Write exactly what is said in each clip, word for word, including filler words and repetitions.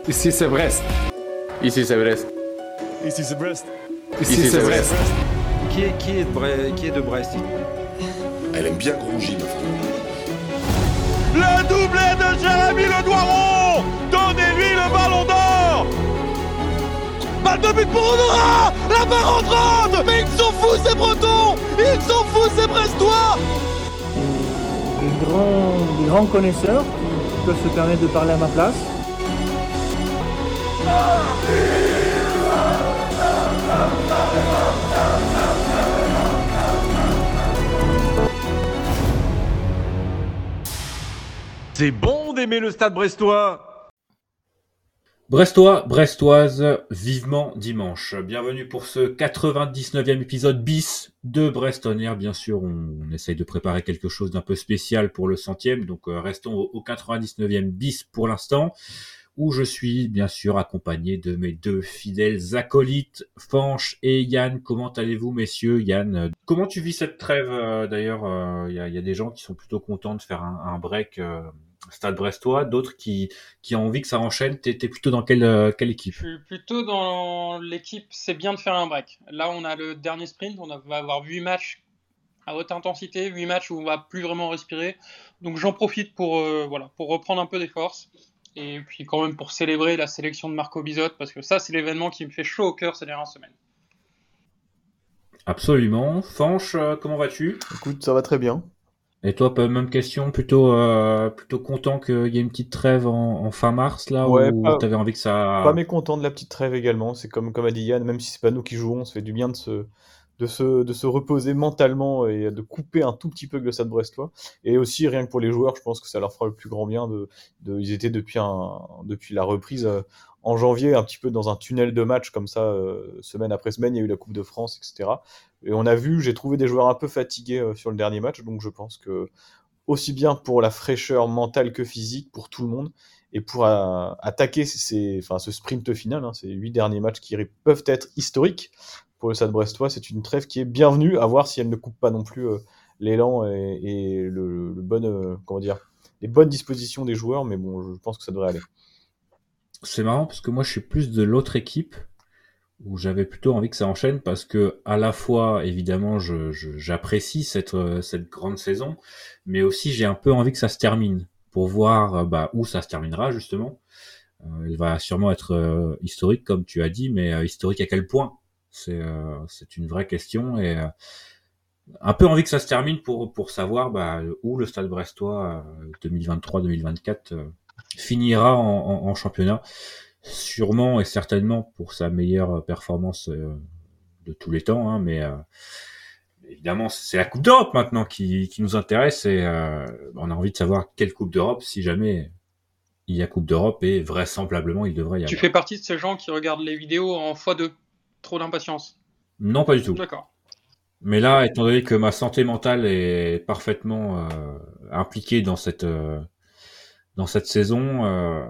Ici c'est Brest. Ici c'est Brest. Ici c'est Brest. Ici c'est Brest. Qui est, qui est de Brest, qui est de Brest? Elle aime bien Grougy, ma femme. Le doublé de Jérémy Le Doiron. Donnez-lui le ballon d'or. Balle de but pour Honora. La barre entrante. Mais ils sont fous ces Bretons. Ils sont fous ces Brestois. Des grands, des grands connaisseurs qui peuvent se permettre de parler à ma place. C'est bon d'aimer le Stade Brestois. Brestois, Brestoises, vivement dimanche. Bienvenue pour ce quatre-vingt-dix-neuvième épisode bis de Brest On Air. Bien sûr, on, on essaye de préparer quelque chose d'un peu spécial pour le centième, donc euh, restons au, au quatre-vingt-dix-neuvième bis pour l'instant, où je suis bien sûr accompagné de mes deux fidèles acolytes, Fanch et Yann. Comment allez-vous, messieurs? Yann, euh, comment tu vis cette trêve euh, D'ailleurs, il euh, y, y a des gens qui sont plutôt contents de faire un, un break euh, Stade Brestois, d'autres qui, qui ont envie que ça enchaîne. T'es, t'es plutôt dans quelle, euh, quelle équipe? Je suis plutôt dans l'équipe, c'est bien de faire un break. Là, on a le dernier sprint, on va avoir huit matchs à haute intensité, huit matchs où on va plus vraiment respirer. Donc j'en profite pour, euh, voilà, pour reprendre un peu des forces. Et puis quand même pour célébrer la sélection de Marco Bizotte, parce que ça, c'est l'événement qui me fait chaud au cœur ces dernières semaines. Absolument. Fanch, euh, comment vas-tu? Écoute, ça va très bien. Et toi, même question, plutôt euh, plutôt content qu'il y ait une petite trêve en, en fin mars, là, Ouais, ou pas, t'avais envie que ça... pas mécontent de la petite trêve également. C'est comme, comme a dit Yann, même si c'est pas nous qui jouons, ça fait du bien de se, de se, de se reposer mentalement et de couper un tout petit peu avec le Stade Brestois. Et aussi, rien que pour les joueurs, je pense que ça leur fera le plus grand bien. De, de, ils étaient depuis, un, depuis la reprise euh, en janvier, un petit peu dans un tunnel de match comme ça, euh, semaine après semaine. Il y a eu la Coupe de France, et cetera. Et on a vu, j'ai trouvé des joueurs un peu fatigués euh, sur le dernier match, donc je pense que aussi bien pour la fraîcheur mentale que physique, pour tout le monde, et pour euh, attaquer ces, enfin, ce sprint final, hein, ces huit derniers matchs qui peuvent être historiques pour le Stade Brestois. C'est une trêve qui est bienvenue, à voir si elle ne coupe pas non plus euh, l'élan et, et le, le bon, euh, comment dire, les bonnes dispositions des joueurs, mais bon, je pense que ça devrait aller. C'est marrant parce que moi je suis plus de l'autre équipe, où j'avais plutôt envie que ça enchaîne, parce que à la fois, évidemment, je, je, j'apprécie cette, cette grande saison, mais aussi j'ai un peu envie que ça se termine, pour voir bah, où ça se terminera, justement. Euh, elle va sûrement être euh, historique, comme tu as dit, mais euh, historique à quel point? C'est, euh, c'est une vraie question, et euh, un peu envie que ça se termine pour, pour savoir bah, où le Stade Brestois euh, deux mille vingt-trois deux mille vingt-quatre euh, finira en, en, en championnat. Sûrement et certainement pour sa meilleure performance euh, de tous les temps, hein, mais euh, évidemment c'est la Coupe d'Europe maintenant qui, qui nous intéresse, et euh, on a envie de savoir quelle Coupe d'Europe, si jamais il y a Coupe d'Europe, et vraisemblablement il devrait y avoir. Tu fais partie de ces gens qui regardent les vidéos en fois deux. Trop d'impatience. Non, pas du tout. D'accord. Mais là, étant donné que ma santé mentale est parfaitement euh, impliquée dans cette euh, dans cette saison. Euh...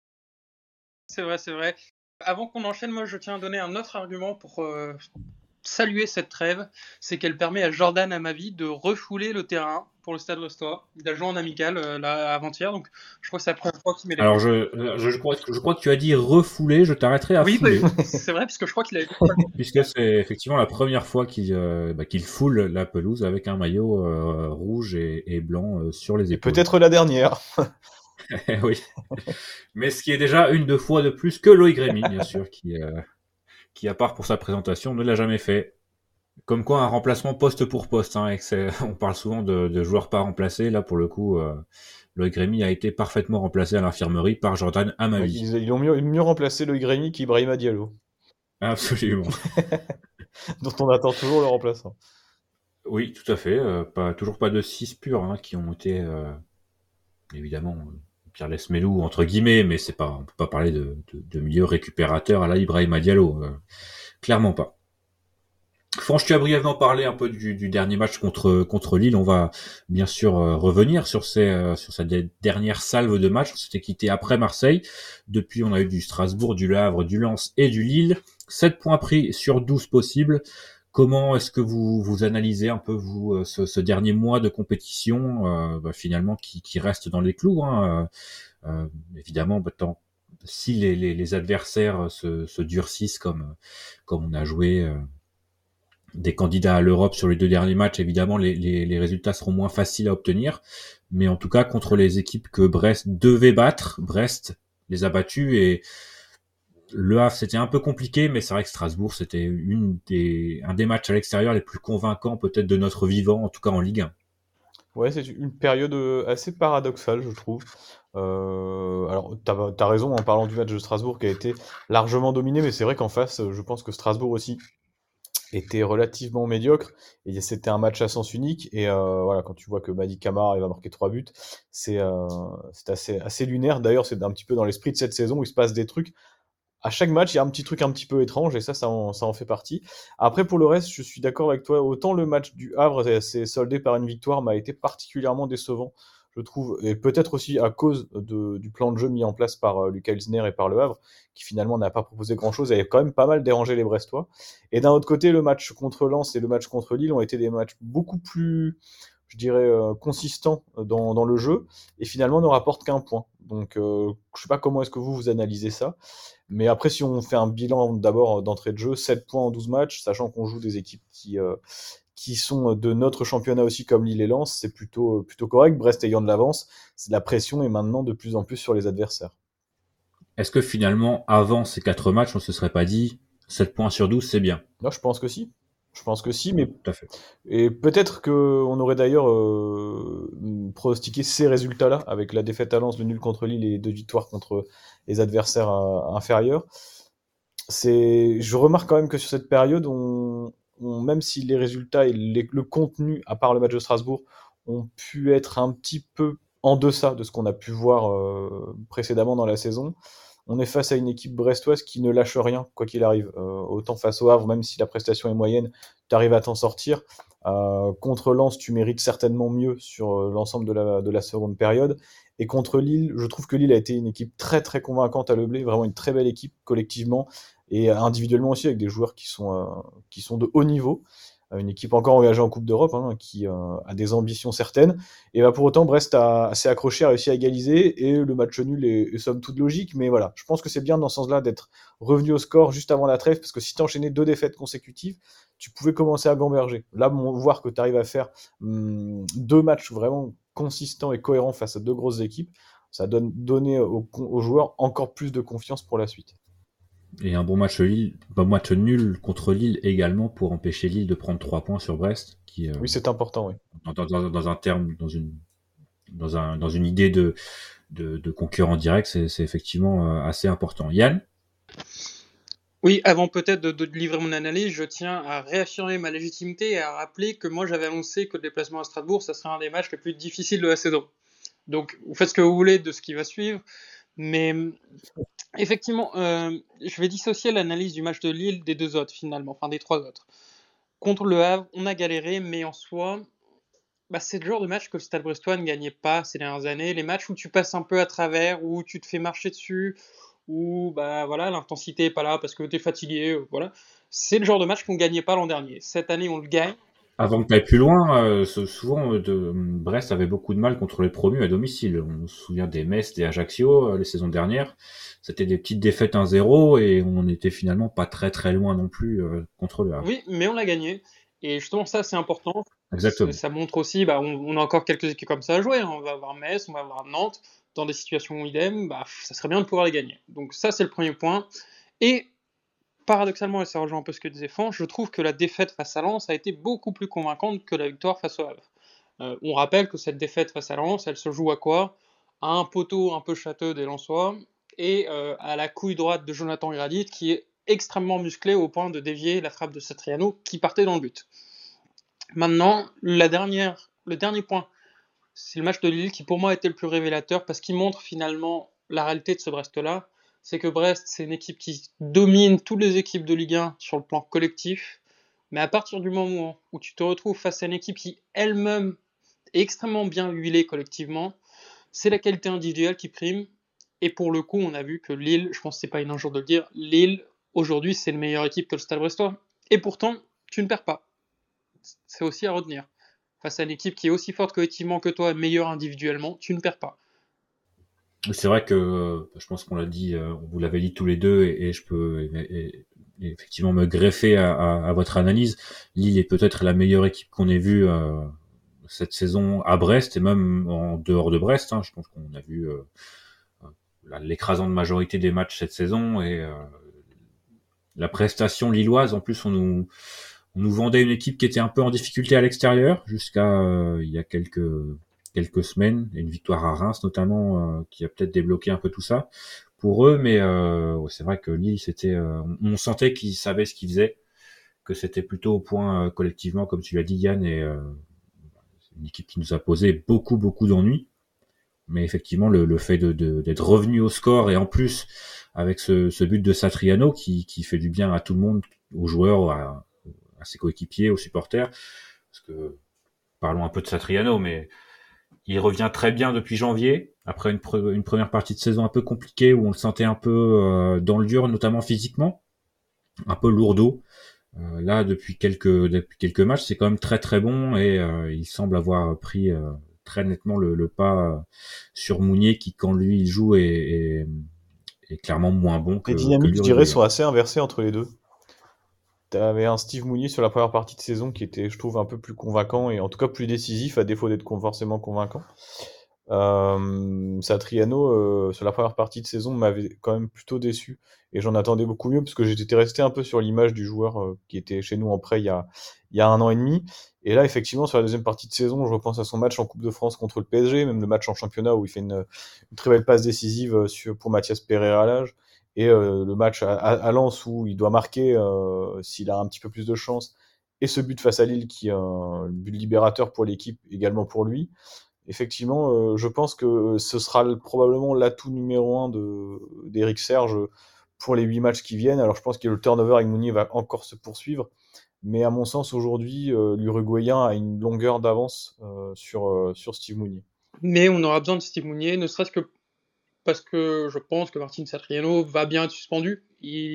C'est vrai, c'est vrai. Avant qu'on enchaîne, moi je tiens à donner un autre argument pour euh, saluer cette trêve, c'est qu'elle permet à Jordan Amavi de refouler le terrain pour le Stade Brestois. Il a joué en amical euh, là avant-hier, donc je crois que c'est la première fois qu'il met les... Alors je, je, je, crois, je crois que tu as dit refouler, je t'arrêterai à oui, fouler. Oui, c'est vrai, parce que je crois qu'il a... Puisque c'est effectivement la première fois qu'il, euh, bah, qu'il foule la pelouse avec un maillot euh, rouge et, et blanc euh, sur les épaules. Et peut-être la dernière. Oui, mais ce qui est déjà une deux fois de plus que Loïc Rémy, bien sûr, qui, euh, qui à part pour sa présentation ne l'a jamais fait. Comme quoi un remplacement poste pour poste, hein, et que c'est, on parle souvent de, de joueurs pas remplacés. Là pour le coup, euh, Loïc Rémy a été parfaitement remplacé à l'infirmerie par Jordan Amavi. Ils, ils ont mieux, mieux remplacé Loïc Rémy qu'Ibrahima Diallo. Absolument. Dont on attend toujours le remplaçant. Oui, tout à fait. Euh, pas, toujours pas de six purs hein, qui ont été euh, évidemment Pierre Lesmelou entre guillemets, mais c'est pas, on peut pas parler de, de, de milieu récupérateur à la Ibrahima Diallo, euh, clairement pas. Franchement, tu as brièvement parlé un peu du, du dernier match contre contre Lille. On va bien sûr euh, revenir sur ces euh, sur cette dernière salve de matchs. On s'était quitté après Marseille. Depuis, on a eu du Strasbourg, du Le Havre, du Lens et du Lille. sept points pris sur douze possibles. Comment est-ce que vous vous analysez un peu vous ce, ce dernier mois de compétition euh, bah, finalement qui, qui reste dans les clous, hein, euh, euh, évidemment, bah, tant si les, les, les adversaires se, se durcissent comme, comme on a joué euh, des candidats à l'Europe sur les deux derniers matchs, évidemment, les, les, les résultats seront moins faciles à obtenir. Mais en tout cas, contre les équipes que Brest devait battre, Brest les a battus et Le Havre, c'était un peu compliqué, mais c'est vrai que Strasbourg, c'était une des, un des matchs à l'extérieur les plus convaincants peut-être de notre vivant, en tout cas en Ligue un. Ouais, c'est une période euh, assez paradoxale, je trouve. Euh, alors, t'as, t'as raison en parlant du match de Strasbourg qui a été largement dominé, mais c'est vrai qu'en face, euh, je pense que Strasbourg aussi était relativement médiocre et c'était un match à sens unique. Et euh, voilà, quand tu vois que Mady Camara il va marquer trois buts, c'est euh, c'est assez, assez lunaire. D'ailleurs, c'est un petit peu dans l'esprit de cette saison où il se passe des trucs. À chaque match, il y a un petit truc un petit peu étrange et ça, ça en, ça en fait partie. Après, pour le reste, je suis d'accord avec toi. Autant le match du Havre s'est soldé par une victoire m'a été particulièrement décevant, je trouve, et peut-être aussi à cause de, du plan de jeu mis en place par euh, Lucas Elsner et par le Havre, qui finalement n'a pas proposé grand-chose et a quand même pas mal dérangé les Brestois. Et d'un autre côté, le match contre Lens et le match contre Lille ont été des matchs beaucoup plus, je dirais, euh, consistants dans, dans le jeu et finalement ne rapportent qu'un point. Donc, euh, je sais pas comment est-ce que vous vous analysez ça. Mais après, si on fait un bilan d'abord d'entrée de jeu, sept points en douze matchs, sachant qu'on joue des équipes qui, euh, qui sont de notre championnat aussi, comme Lille et Lens, c'est plutôt, plutôt correct. Brest ayant de l'avance, c'est la pression est maintenant de plus en plus sur les adversaires. Est-ce que finalement, avant ces quatre matchs, on se serait pas dit sept points sur douze, c'est bien? Non, je pense que si. Je pense que si, mais Tout à fait. et peut-être qu'on aurait d'ailleurs euh, pronostiqué ces résultats-là, avec la défaite à Lens, le nul contre Lille et les deux victoires contre les adversaires euh, inférieurs. C'est, je remarque quand même que sur cette période, on, on, même si les résultats et les, le contenu, à part le match de Strasbourg, ont pu être un petit peu en deçà de ce qu'on a pu voir euh, précédemment dans la saison, on est face à une équipe brestoise qui ne lâche rien, quoi qu'il arrive. Euh, autant face au Havre, même si la prestation est moyenne, tu arrives à t'en sortir. Euh, contre Lens, tu mérites certainement mieux sur euh, l'ensemble de la, de la seconde période. Et contre Lille, je trouve que Lille a été une équipe très très convaincante à Leblé, vraiment une très belle équipe collectivement et individuellement aussi avec des joueurs qui sont, euh, qui sont de haut niveau. Une équipe encore engagée en Coupe d'Europe, hein, qui euh, a des ambitions certaines. Et bah, pour autant, Brest a assez accroché, a réussi à égaliser, et le match nul est, est somme toute logique. Mais voilà, je pense que c'est bien dans ce sens-là d'être revenu au score juste avant la trêve, parce que si tu enchaînais deux défaites consécutives, tu pouvais commencer à gamberger. Là, bon, voir que tu arrives à faire hum, deux matchs vraiment consistants et cohérents face à deux grosses équipes, ça donne donner aux, aux joueurs encore plus de confiance pour la suite. Et un bon match, Lille, bon match nul contre Lille également pour empêcher Lille de prendre trois points sur Brest. Qui, euh, oui, c'est important, oui. Dans, dans, dans un terme, dans une, dans un, dans une idée de, de, de concurrent direct, c'est, c'est effectivement euh, assez important. Yann ? Oui, avant peut-être de, de livrer mon analyse, je tiens à réaffirmer ma légitimité et à rappeler que moi j'avais annoncé que le déplacement à Strasbourg, ça serait un des matchs les plus difficiles de la saison. Donc vous faites ce que vous voulez de ce qui va suivre, mais effectivement, euh, je vais dissocier l'analyse du match de Lille des deux autres finalement, enfin des trois autres. Contre le Havre, on a galéré, mais en soi, bah, c'est le genre de match que le Stade Brestois ne gagnait pas ces dernières années. Les matchs où tu passes un peu à travers, où tu te fais marcher dessus, où bah, voilà, l'intensité n'est pas là parce que tu es fatigué. Euh, voilà. C'est le genre de match qu'on ne gagnait pas l'an dernier. Cette année, on le gagne. Avant que tu ailles plus loin, euh, souvent de, Brest avait beaucoup de mal contre les promus à domicile. On se souvient des Metz, des Ajaccio euh, les saisons dernières. C'était des petites défaites un zéro et on n'était finalement pas très très loin non plus euh, contre le Havre. Oui, mais on l'a gagné. Et justement, ça, c'est important. Exactement. Ça montre aussi, bah, on, on a encore quelques équipes comme ça à jouer. Hein. On va avoir Metz, on va avoir Nantes. Dans des situations idem, bah, ça serait bien de pouvoir les gagner. Donc ça, c'est le premier point. Et paradoxalement, et ça rejoint un peu ce que disait Franck, je trouve que la défaite face à Lens a été beaucoup plus convaincante que la victoire face au Havre. Euh, on rappelle que cette défaite face à Lens, elle se joue à quoi ? À un poteau un peu châteux des Lensois et euh, à la couille droite de Jonathan Gradit qui est extrêmement musclé au point de dévier la frappe de Satriano qui partait dans le but. Maintenant, la dernière, le dernier point, c'est le match de Lille qui pour moi était le plus révélateur parce qu'il montre finalement la réalité de ce Brest-là. C'est que Brest, c'est une équipe qui domine toutes les équipes de Ligue un sur le plan collectif. Mais à partir du moment où tu te retrouves face à une équipe qui elle-même est extrêmement bien huilée collectivement, c'est la qualité individuelle qui prime. Et pour le coup, on a vu que Lille, je pense que c'est pas une injure de le dire, Lille, aujourd'hui, c'est une meilleure équipe que le Stade Brestois. Et pourtant, tu ne perds pas. C'est aussi à retenir. Face à une équipe qui est aussi forte collectivement que toi, meilleure individuellement, tu ne perds pas. C'est vrai que euh, je pense qu'on l'a dit, euh, vous l'avez dit tous les deux, et, et je peux et, et, et effectivement me greffer à, à, à votre analyse. Lille est peut-être la meilleure équipe qu'on ait vue euh, cette saison à Brest et même en dehors de Brest. Hein. Je pense qu'on a vu euh, l'écrasante majorité des matchs cette saison et euh, la prestation lilloise. En plus, on nous on nous vendait une équipe qui était un peu en difficulté à l'extérieur jusqu'à euh, il y a quelques quelques semaines, et une victoire à Reims notamment euh, qui a peut-être débloqué un peu tout ça pour eux, mais euh, ouais, c'est vrai que Lille, c'était, euh, on sentait qu'ils savaient ce qu'ils faisaient, que c'était plutôt au point euh, collectivement, comme tu l'as dit Yann, et euh, c'est une équipe qui nous a posé beaucoup beaucoup d'ennuis, mais effectivement le, le fait de, de, d'être revenu au score et en plus avec ce, ce but de Satriano qui, qui fait du bien à tout le monde, aux joueurs, à, à ses coéquipiers, aux supporters, parce que parlons un peu de Satriano, mais il revient très bien depuis janvier, après une, pre- une première partie de saison un peu compliquée où on le sentait un peu euh, dans le dur, notamment physiquement, un peu lourdeau. Euh, là, depuis quelques depuis quelques matchs, c'est quand même très très bon et euh, il semble avoir pris euh, très nettement le, le pas sur Mounier qui, quand lui il joue, est, est, est clairement moins bon que, Les dynamiques, que je dirais, sont assez inversées entre les deux. T'avais un Steve Mounier sur la première partie de saison qui était, je trouve, un peu plus convaincant et en tout cas plus décisif, à défaut d'être forcément convaincant. Euh, Satriano, euh, sur la première partie de saison, m'avait quand même plutôt déçu et j'en attendais beaucoup mieux parce que j'étais resté un peu sur l'image du joueur euh, qui était chez nous en prêt il y a, il y a un an et demi. Et là, effectivement, sur la deuxième partie de saison, je repense à son match en Coupe de France contre le P S G, même le match en championnat où il fait une, une très belle passe décisive sur, pour Mathias Pereira à l'âge. Et euh, le match à, à, à Lens où il doit marquer euh, s'il a un petit peu plus de chance, et ce but face à Lille qui est un but libérateur pour l'équipe, également pour lui. Effectivement, euh, je pense que ce sera le, probablement l'atout numéro un de, d'Éric Serge pour les huit matchs qui viennent. Alors je pense que le turnover avec Mounier va encore se poursuivre, mais à mon sens aujourd'hui, euh, l'Uruguayen a une longueur d'avance euh, sur, euh, sur Steve Mounier. Mais on aura besoin de Steve Mounier, ne serait-ce que parce que je pense que Martin Satriano va bien être suspendu.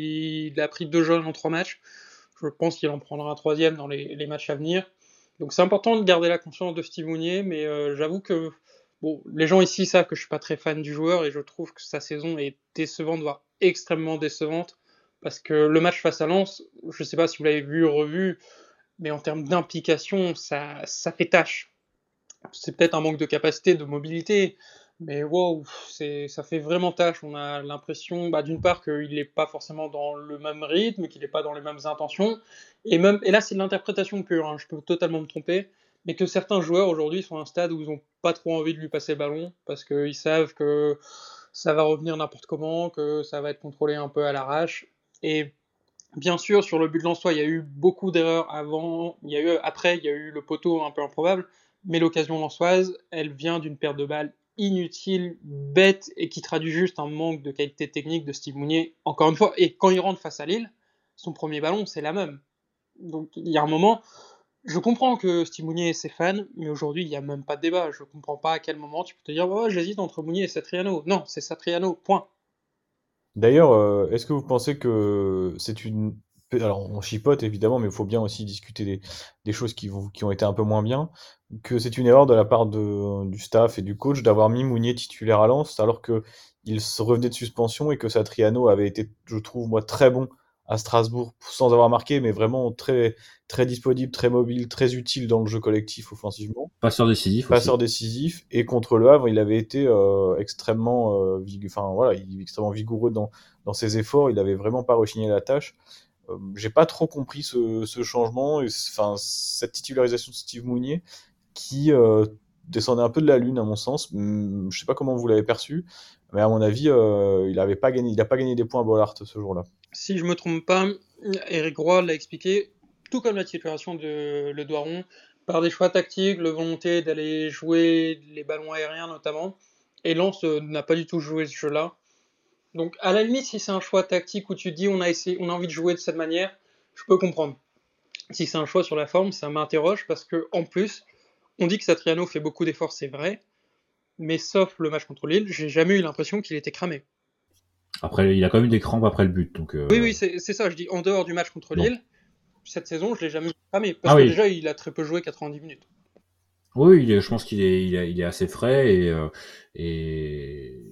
Il a pris deux jaunes en trois matchs. Je pense qu'il en prendra un troisième dans les, les matchs à venir. Donc c'est important de garder la confiance de Steve Mounier, mais euh, j'avoue que bon, les gens ici savent que je suis pas très fan du joueur et je trouve que sa saison est décevante, voire extrêmement décevante, parce que le match face à Lens, je sais pas si vous l'avez vu ou revu, mais en termes d'implication, ça, ça fait tâche. C'est peut-être un manque de capacité, de mobilité, mais wow, c'est, ça fait vraiment tâche. On a l'impression, bah, d'une part, qu'il n'est pas forcément dans le même rythme, qu'il n'est pas dans les mêmes intentions, et même, et là c'est de l'interprétation pure, hein, je peux totalement me tromper, mais que certains joueurs aujourd'hui sont à un stade où ils n'ont pas trop envie de lui passer le ballon, parce qu'ils savent que ça va revenir n'importe comment, que ça va être contrôlé un peu à l'arrache, et bien sûr, sur le but de Lensois, il y a eu beaucoup d'erreurs avant, il y a eu, après, il y a eu le poteau un peu improbable, mais l'occasion lensoise, elle vient d'une perte de balle inutile, bête, et qui traduit juste un manque de qualité technique de Steve Mounier, encore une fois, et quand il rentre face à Lille, son premier ballon, c'est la même. Donc il y a un moment, je comprends que Steve Mounier est ses fans, mais aujourd'hui, il n'y a même pas de débat. Je comprends pas à quel moment tu peux te dire, oh, j'hésite entre Mounier et Satriano. Non, c'est Satriano, point. D'ailleurs, euh, est-ce que vous pensez que c'est une... Alors, on chipote évidemment, mais il faut bien aussi discuter des, des choses qui, vont, qui ont été un peu moins bien. Que c'est une erreur de la part de, du staff et du coach d'avoir mis Mounier titulaire à Lens, alors qu'il se revenait de suspension et que Satriano avait été, je trouve, moi, très bon à Strasbourg, sans avoir marqué, mais vraiment très, très disponible, très mobile, très utile dans le jeu collectif offensivement. Passeur décisif. Passeur aussi. décisif. Et contre le Havre, il avait été euh, extrêmement, euh, vig... enfin, voilà, il, extrêmement vigoureux dans, dans ses efforts. Il avait vraiment pas rechigné la tâche. Euh, j'ai pas trop compris ce, ce changement, et, enfin, cette titularisation de Steve Mounier qui euh, descendait un peu de la lune à mon sens. Hum, je sais pas comment vous l'avez perçu, mais à mon avis, euh, il avait pas gagné, il a pas gagné des points à Bollard ce jour-là. Si je me trompe pas, Eric Roy l'a expliqué, tout comme la titularisation de Le Doiron, par des choix tactiques, la volonté d'aller jouer les ballons aériens notamment, et Lens euh, n'a pas du tout joué ce jeu-là. Donc à la limite, si c'est un choix tactique où tu dis on a essayé, on a envie de jouer de cette manière, je peux comprendre. Si c'est un choix sur la forme, ça m'interroge parce que en plus, on dit que Satriano fait beaucoup d'efforts, c'est vrai, mais sauf le match contre Lille, j'ai jamais eu l'impression qu'il était cramé. Après, il a quand même eu des crampes après le but. Donc, euh... Oui, oui, c'est, c'est ça, je dis en dehors du match contre bon. Lille, cette saison, je l'ai jamais vu cramé, parce ah, que oui. déjà, il a très peu joué quatre-vingt-dix minutes. Oui, il est, je pense qu'il est, il est, il est assez frais et, euh, et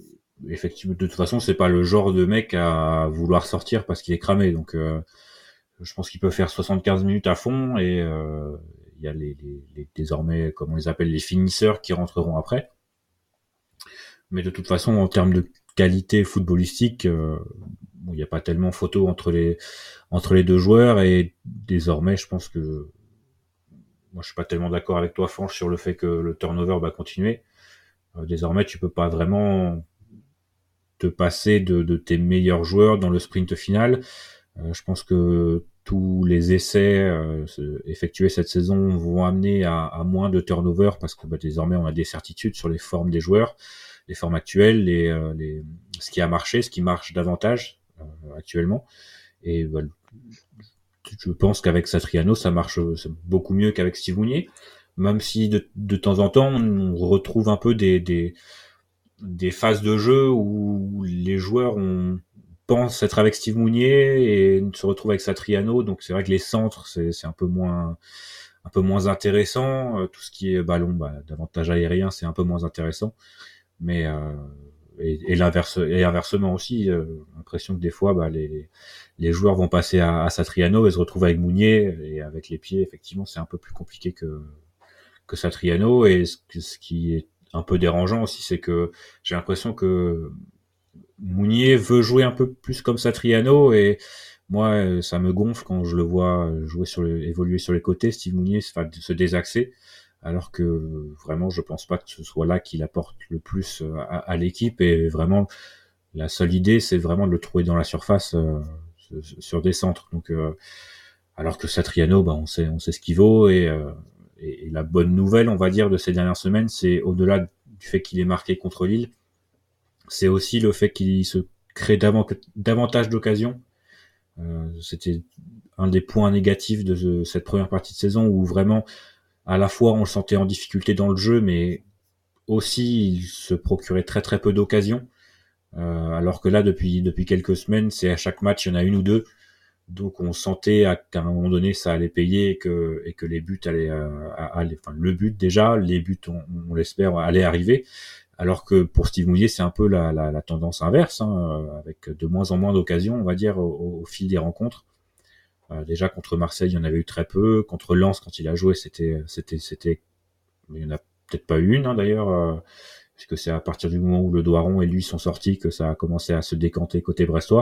effectivement, de toute façon, c'est pas le genre de mec à vouloir sortir parce qu'il est cramé. Donc, euh, je pense qu'il peut faire soixante-quinze minutes à fond et euh, il y a les, les, les désormais, comme on les appelle, les finisseurs qui rentreront après. Mais de toute façon, en termes de qualité footballistique, euh, bon, il n'y a pas tellement photo entre les entre les deux joueurs et désormais, je pense que moi, je suis pas tellement d'accord avec toi, Franche, sur le fait que le turnover va continuer. Euh, désormais, tu peux pas vraiment te passer de, de tes meilleurs joueurs dans le sprint final. Euh, je pense que tous les essais euh, effectués cette saison vont amener à, à moins de turnover parce que bah, désormais, on a des certitudes sur les formes des joueurs, les formes actuelles, les, euh, les, ce qui a marché, ce qui marche davantage euh, actuellement. Et bah, je pense qu'avec Satriano, ça marche beaucoup mieux qu'avec Steve Mounier, même si de, de temps en temps, on retrouve un peu des, des, des phases de jeu où les joueurs ont, pensent être avec Steve Mounier et se retrouvent avec Satriano. Donc c'est vrai que les centres, c'est, c'est un peu moins un peu moins intéressant. Tout ce qui est ballon, bah, davantage aérien, c'est un peu moins intéressant. Mais euh, et, et l'inverse et inversement aussi, euh, l'impression que des fois, bah, les les joueurs vont passer à, à Satriano et se retrouvent avec Mounier et avec les pieds. Effectivement, c'est un peu plus compliqué que que Satriano. Et ce, ce qui est un peu dérangeant aussi, c'est que j'ai l'impression que Mounier veut jouer un peu plus comme Satriano et moi, ça me gonfle quand je le vois jouer sur le, évoluer sur les côtés. Steve Mounier se, se désaxer, alors que vraiment, je pense pas que ce soit là qu'il apporte le plus à, à l'équipe. Et vraiment, la seule idée, c'est vraiment de le trouver dans la surface euh, sur des centres. Donc, euh, alors que Satriano, bah, on sait, on sait ce qu'il vaut. Et, euh, et, et la bonne nouvelle, on va dire, de ces dernières semaines, c'est au-delà du fait qu'il est marqué contre Lille, c'est aussi le fait qu'il se crée davantage d'occasions. Euh, c'était un des points négatifs de ce, cette première partie de saison où vraiment, à la fois, on le sentait en difficulté dans le jeu, mais aussi, il se procurait très très peu d'occasions. Euh, alors que là, depuis depuis quelques semaines, c'est à chaque match, il y en a une ou deux. Donc, on sentait à, qu'à un moment donné, ça allait payer et que et que les buts allaient, euh, allaient enfin, le but déjà, les buts, on, on l'espère, allaient arriver. Alors que pour Steve Mounier, c'est un peu la, la, la tendance inverse, hein, avec de moins en moins d'occasions, on va dire, au, au fil des rencontres. Euh, déjà contre Marseille, il y en avait eu très peu. Contre Lens, quand il a joué, c'était, c'était, c'était, il y en a peut-être pas eu une, hein, d'ailleurs, euh, puisque c'est à partir du moment où le Doiron et lui sont sortis que ça a commencé à se décanter côté brestois.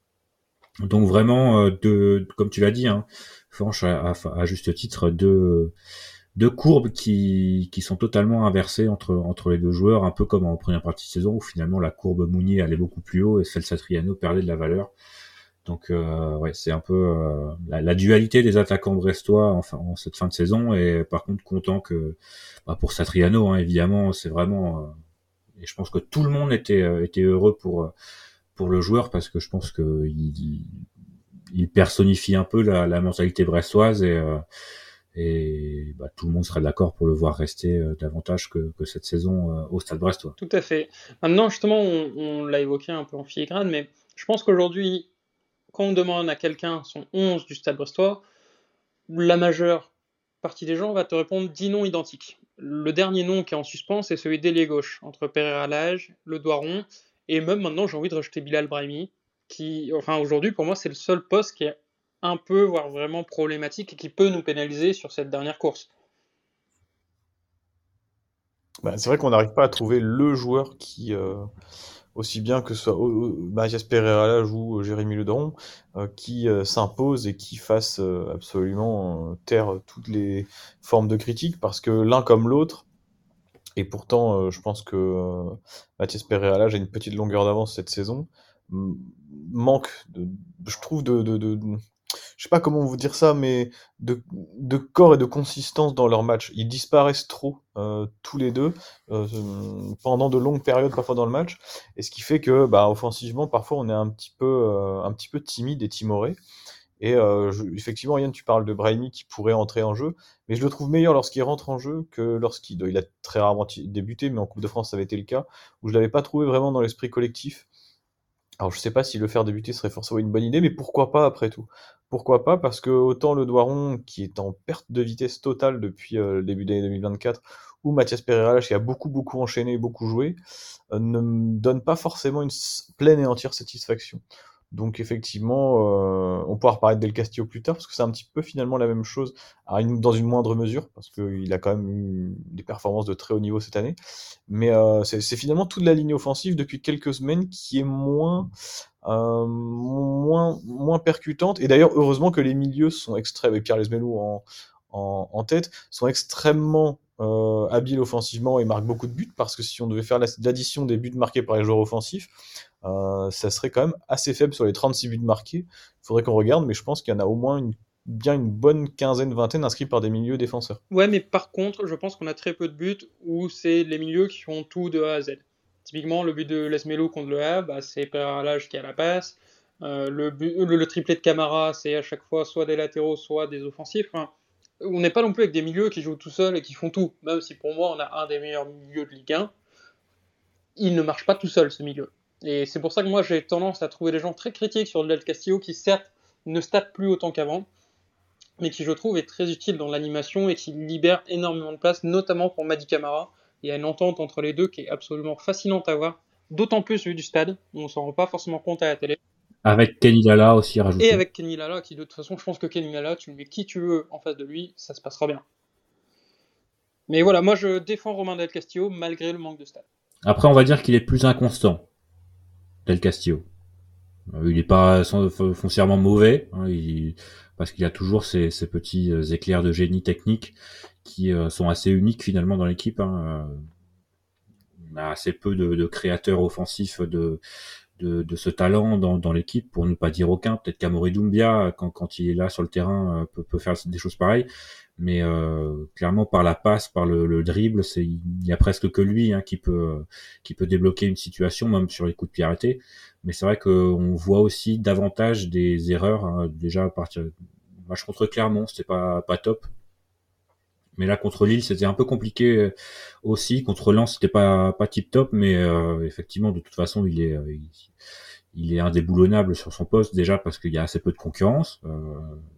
Donc vraiment, euh, de, comme tu l'as dit, hein, Franche à, à, à juste titre, de deux courbes qui, qui sont totalement inversées entre, entre les deux joueurs, un peu comme en première partie de saison où finalement la courbe Mounier allait beaucoup plus haut et celle Satriano perdait de la valeur. Donc euh, ouais, c'est un peu euh, la, la dualité des attaquants brestois enfin, en cette fin de saison. Et par contre, content que bah, pour Satriano, hein, évidemment, c'est vraiment euh, et je pense que tout le monde était était heureux pour pour le joueur parce que je pense que il, il personnifie un peu la, la mentalité brestoise et euh, et bah, tout le monde sera d'accord pour le voir rester euh, davantage que, que cette saison euh, au Stade Brestois. Tout à fait. Maintenant, justement, on, on l'a évoqué un peu en filigrane, mais je pense qu'aujourd'hui, quand on demande à quelqu'un son onze du Stade Brestois, la majeure partie des gens va te répondre dix noms identiques. Le dernier nom qui est en suspens, c'est celui d'ailier gauche, entre Pereira Lage, le Doiron, et même maintenant, j'ai envie de rejeter Bilal Brahimi, qui, enfin, aujourd'hui, pour moi, c'est le seul poste qui est un peu, voire vraiment problématique et qui peut nous pénaliser sur cette dernière course. Bah, c'est vrai qu'on n'arrive pas à trouver le joueur qui, euh, aussi bien que ce soit euh, Mathias Pereira Lage ou Jérémy Le Doiron, euh, qui euh, s'impose et qui fasse euh, absolument euh, taire toutes les formes de critique, parce que l'un comme l'autre, et pourtant euh, je pense que euh, Mathias Pereira Lage a une petite longueur d'avance cette saison, m- manque, de, je trouve, de... de, de, de je sais pas comment vous dire ça, mais de, de corps et de consistance dans leur match. Ils disparaissent trop, euh, tous les deux, euh, pendant de longues périodes, parfois dans le match, et ce qui fait que, bah, offensivement, parfois, on est un petit peu, euh, un petit peu timide et timoré. Et euh, je, effectivement, Yann, tu parles de Brahimi qui pourrait entrer en jeu, mais je le trouve meilleur lorsqu'il rentre en jeu que lorsqu'il il a très rarement t- débuté, mais en Coupe de France, ça avait été le cas, où je l'avais pas trouvé vraiment dans l'esprit collectif. Alors je sais pas si le faire débuter serait forcément une bonne idée, mais pourquoi pas après tout? Pourquoi pas? Parce que autant le Doiron, qui est en perte de vitesse totale depuis euh, le début d'année deux mille vingt-quatre, ou Mathias Pereira, qui a beaucoup, beaucoup enchaîné, beaucoup joué, euh, ne me donne pas forcément une s- pleine et entière satisfaction. Donc effectivement, euh, on pourra reparler de Del Castillo plus tard, parce que c'est un petit peu finalement la même chose, à une- dans une moindre mesure, parce qu'il a quand même eu des performances de très haut niveau cette année. Mais euh, c'est c'est finalement toute la ligne offensive depuis quelques semaines qui est moins, euh, moins, moins percutante. Et d'ailleurs, heureusement que les milieux sont extrêmes, avec Pierre Lesmelou en, en, en tête, sont extrêmement euh, habiles offensivement et marquent beaucoup de buts, parce que si on devait faire la- l'addition des buts marqués par les joueurs offensifs, euh, ça serait quand même assez faible sur les trente-six buts marqués. Il faudrait qu'on regarde, mais je pense qu'il y en a au moins une, bien une bonne quinzaine, vingtaine inscrits par des milieux défenseurs. Ouais, mais par contre, je pense qu'on a très peu de buts où c'est les milieux qui font tout de A à Z. Typiquement, le but de Lesmelo contre le Havre, bah, c'est Pereira Lage qui a la passe. Euh, le, but- le, le triplé de Camara, c'est à chaque fois soit des latéraux, soit des offensifs. Enfin, on n'est pas non plus avec des milieux qui jouent tout seuls et qui font tout. Même si pour moi, on a un des meilleurs milieux de Ligue un, il ne marche pas tout seul, ce milieu. Et c'est pour ça que moi, j'ai tendance à trouver des gens très critiques sur Del Castillo qui, certes, ne statent plus autant qu'avant, mais qui, je trouve, est très utile dans l'animation et qui libère énormément de place, notamment pour Mady Camara. Il y a une entente entre les deux qui est absolument fascinante à voir, d'autant plus vu du stade, on s'en rend pas forcément compte à la télé. Avec Kenny Lala aussi rajouté. Et avec Kenny Lala, qui de toute façon, je pense que Kenny Lala, tu le mets qui tu veux en face de lui, ça se passera bien. Mais voilà, moi je défends Romain Del Castillo malgré le manque de stade. Après, on va dire qu'il est plus inconstant, Del Castillo. Euh, Il n'est pas sans- fo- foncièrement mauvais, hein, il- parce qu'il a toujours ces, ces petits euh, éclairs de génie technique qui euh, sont assez uniques finalement dans l'équipe. Hein. Euh, On a assez peu de, de créateurs offensifs de, de, de ce talent dans, dans l'équipe, pour ne pas dire aucun. Peut-être qu'Amori Doumbia, quand, quand il est là sur le terrain, euh, peut, peut faire des choses pareilles. Mais euh, clairement, par la passe, par le, le dribble, c'est, il y a presque que lui hein, qui peut qui peut débloquer une situation, même sur les coups de pied arrêtés. Mais c'est vrai qu'on voit aussi davantage des erreurs. Hein, déjà à partir match contre Clermont, c'était pas pas top. Mais là contre Lille, c'était un peu compliqué euh, aussi. Contre Lens, c'était pas pas tip top, mais euh, effectivement, de toute façon, il est euh, il, il est indéboulonnable sur son poste déjà parce qu'il y a assez peu de concurrence. Euh,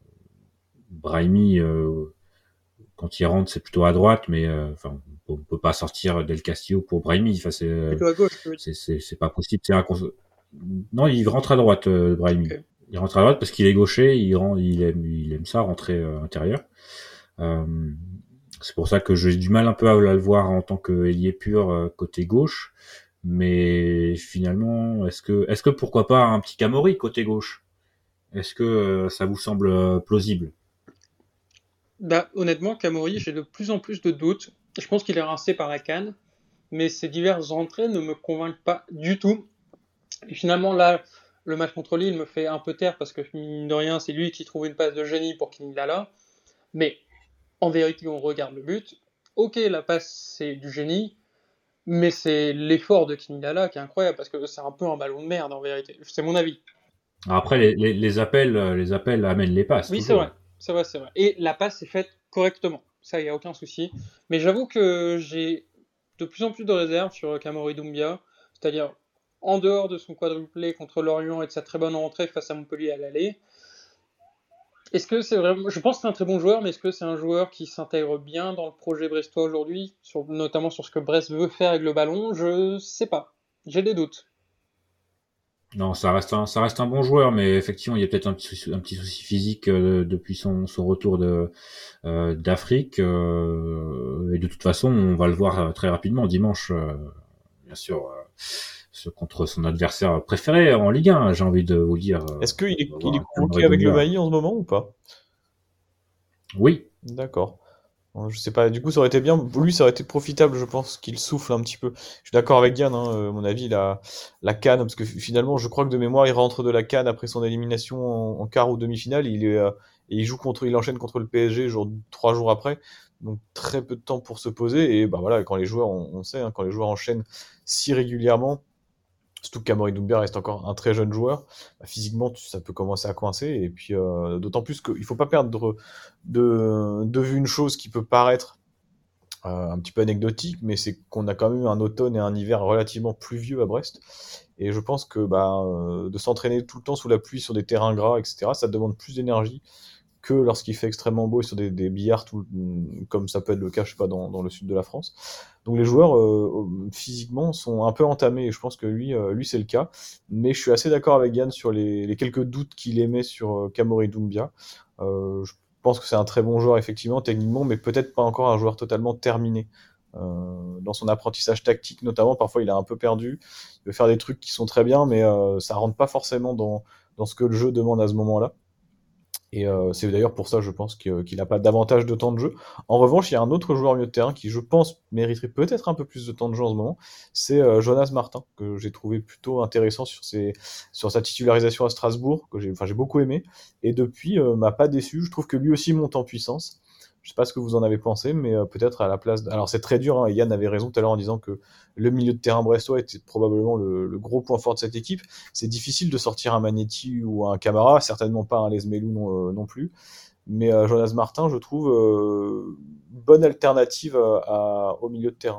Brahimi, euh, quand il rentre, c'est plutôt à droite, mais euh, enfin, on peut pas sortir Del Castillo pour Brahimi. Enfin, c'est euh, Plutôt à gauche, tu veux dire. c'est c'est c'est pas possible. C'est un cons- non, il rentre à droite, euh, Brahimi. Ok. Il rentre à droite parce qu'il est gaucher. Il rend, il aime il aime ça rentrer euh, intérieur. Euh, c'est pour ça que j'ai du mal un peu à le voir en tant qu'ailier pur euh, côté gauche. Mais finalement, est-ce que, est-ce que pourquoi pas un petit Camori côté gauche? Est-ce que euh, ça vous semble euh, plausible? Bah, honnêtement, Camori, j'ai de plus en plus de doutes. Je pense qu'il est rincé par la canne, mais ses diverses entrées ne me convainquent pas du tout. Et finalement, là, le match contre Lille me fait un peu taire parce que, mine de rien, c'est lui qui trouve une passe de génie pour Kenny Lala. Mais en vérité, on regarde le but. Ok, la passe, c'est du génie, mais c'est l'effort de Kenny Lala qui est incroyable parce que c'est un peu un ballon de merde en vérité. C'est mon avis. Après, les, les, les appels, euh, les appels amènent les passes. Oui, c'est toujours. vrai. C'est vrai, c'est vrai. Et la passe est faite correctement. Ça, il n'y a aucun souci. Mais j'avoue que j'ai de plus en plus de réserves sur Camori Doumbia. C'est-à-dire, en dehors de son quadruplé contre Lorient et de sa très bonne rentrée face à Montpellier à l'aller, est-ce que c'est vraiment... Je pense que c'est un très bon joueur, mais est-ce que c'est un joueur qui s'intègre bien dans le projet brestois aujourd'hui, sur... notamment sur ce que Brest veut faire avec le ballon? Je sais pas. J'ai des doutes. Non, ça reste un, ça reste un bon joueur, mais effectivement, il y a peut-être un petit souci, un petit souci physique euh, depuis son, son retour de euh, d'Afrique. Euh, et de toute façon, on va le voir euh, très rapidement dimanche, euh, bien sûr, euh, ce- contre son adversaire préféré en Ligue un. J'ai envie de vous dire. euh, Est-ce qu'il est, on va il est voir un convoqué Camori avec le Doumbia. Bailly en ce moment ou pas? Oui. D'accord. Bon, je sais pas, du coup ça aurait été bien, pour lui ça aurait été profitable je pense qu'il souffle un petit peu. Je suis d'accord avec Diane, hein, euh, à mon avis la, la CAN, parce que fi- finalement je crois que de mémoire il rentre de la CAN après son élimination en, en quart ou demi-finale, il est, euh, et il joue contre, il enchaîne contre le P S G genre trois jours après, donc très peu de temps pour se poser, et bah voilà, quand les joueurs, on, on sait, hein, quand les joueurs enchaînent si régulièrement, surtout que Camori Doumbia reste encore un très jeune joueur, bah, physiquement tu- ça peut commencer à coincer, et puis euh, d'autant plus qu'il faut pas perdre de, de vue une chose qui peut paraître euh, un petit peu anecdotique, mais c'est qu'on a quand même eu un automne et un hiver relativement pluvieux à Brest, et je pense que bah, euh, de s'entraîner tout le temps sous la pluie sur des terrains gras, et cetera, ça demande plus d'énergie que lorsqu'il fait extrêmement beau et sur des, des billards, tout, comme ça peut être le cas, je sais pas, dans, dans le sud de la France. Donc les joueurs euh, physiquement sont un peu entamés et je pense que lui, euh, lui c'est le cas. Mais je suis assez d'accord avec Yann sur les, les quelques doutes qu'il émet sur euh, Kamori Doumbia. Euh, je pense que c'est un très bon joueur effectivement techniquement, mais peut-être pas encore un joueur totalement terminé. Euh, dans son apprentissage tactique notamment, parfois il est un peu perdu, il veut faire des trucs qui sont très bien, mais euh, ça rentre pas forcément dans, dans ce que le jeu demande à ce moment-là. Et euh, c'est d'ailleurs pour ça, je pense, qu'il n'a pas davantage de temps de jeu. En revanche, il y a un autre joueur milieu de terrain qui, je pense, mériterait peut-être un peu plus de temps de jeu en ce moment. C'est euh, Jonas Martin, que j'ai trouvé plutôt intéressant sur, ses, sur sa titularisation à Strasbourg, que j'ai, enfin, j'ai beaucoup aimé. Et depuis, euh, m'a pas déçu. Je trouve que lui aussi monte en puissance. Je sais pas ce que vous en avez pensé, mais euh, peut-être à la place... De... Alors c'est très dur, hein. Yann avait raison tout à l'heure en disant que le milieu de terrain brestois était probablement le, le gros point fort de cette équipe. C'est difficile de sortir un Magnetti ou un Camara, certainement pas un Lesmelou non, euh, non plus. Mais euh, Jonas Martin, je trouve, euh, bonne alternative à, à, au milieu de terrain.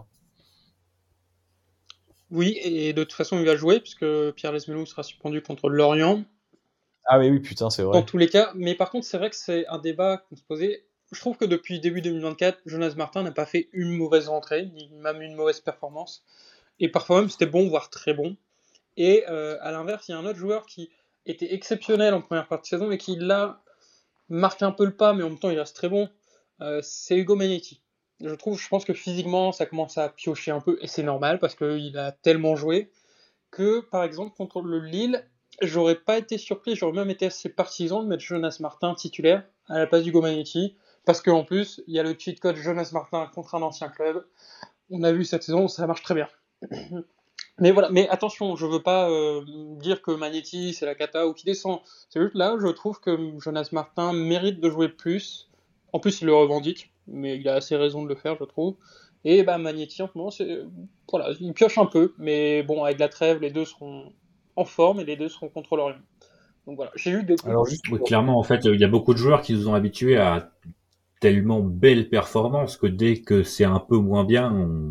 Oui, et de toute façon il va jouer, puisque Pierre Lesmelou sera suspendu contre Lorient. Ah mais oui, putain, c'est vrai. Dans tous les cas, mais par contre c'est vrai que c'est un débat qu'on se posait. Je trouve que depuis début deux mille vingt-quatre, Jonas Martin n'a pas fait une mauvaise rentrée, ni même une mauvaise performance. Et parfois même, c'était bon, voire très bon. Et euh, à l'inverse, il y a un autre joueur qui était exceptionnel en première partie de saison, et qui là marque un peu le pas, mais en même temps il reste très bon. Euh, c'est Ugo Magnetti. Je trouve, je pense que physiquement, ça commence à piocher un peu, et c'est normal, parce qu'il a tellement joué, que par exemple, contre le Lille, j'aurais pas été surpris, j'aurais même été assez partisan de mettre Jonas Martin titulaire à la place d'Ugo Magnetti. Parce qu'en plus, il y a le cheat code Jonas Martin contre un ancien club. On a vu cette saison, ça marche très bien. Mais voilà, mais attention, je veux pas euh, dire que Magnetti c'est la cata ou qui descend. C'est juste là, je trouve que Jonas Martin mérite de jouer plus. En plus, il le revendique, mais il a assez raison de le faire, je trouve. Et bah Magnetti, en ce moment, c'est voilà, il pioche un peu, mais bon, avec la trêve, les deux seront en forme et les deux seront contre Lorient. Donc voilà, j'ai eu des. Alors juste, oui, clairement, en fait, il y a beaucoup de joueurs qui nous ont habitués à tellement belle performance que dès que c'est un peu moins bien, on,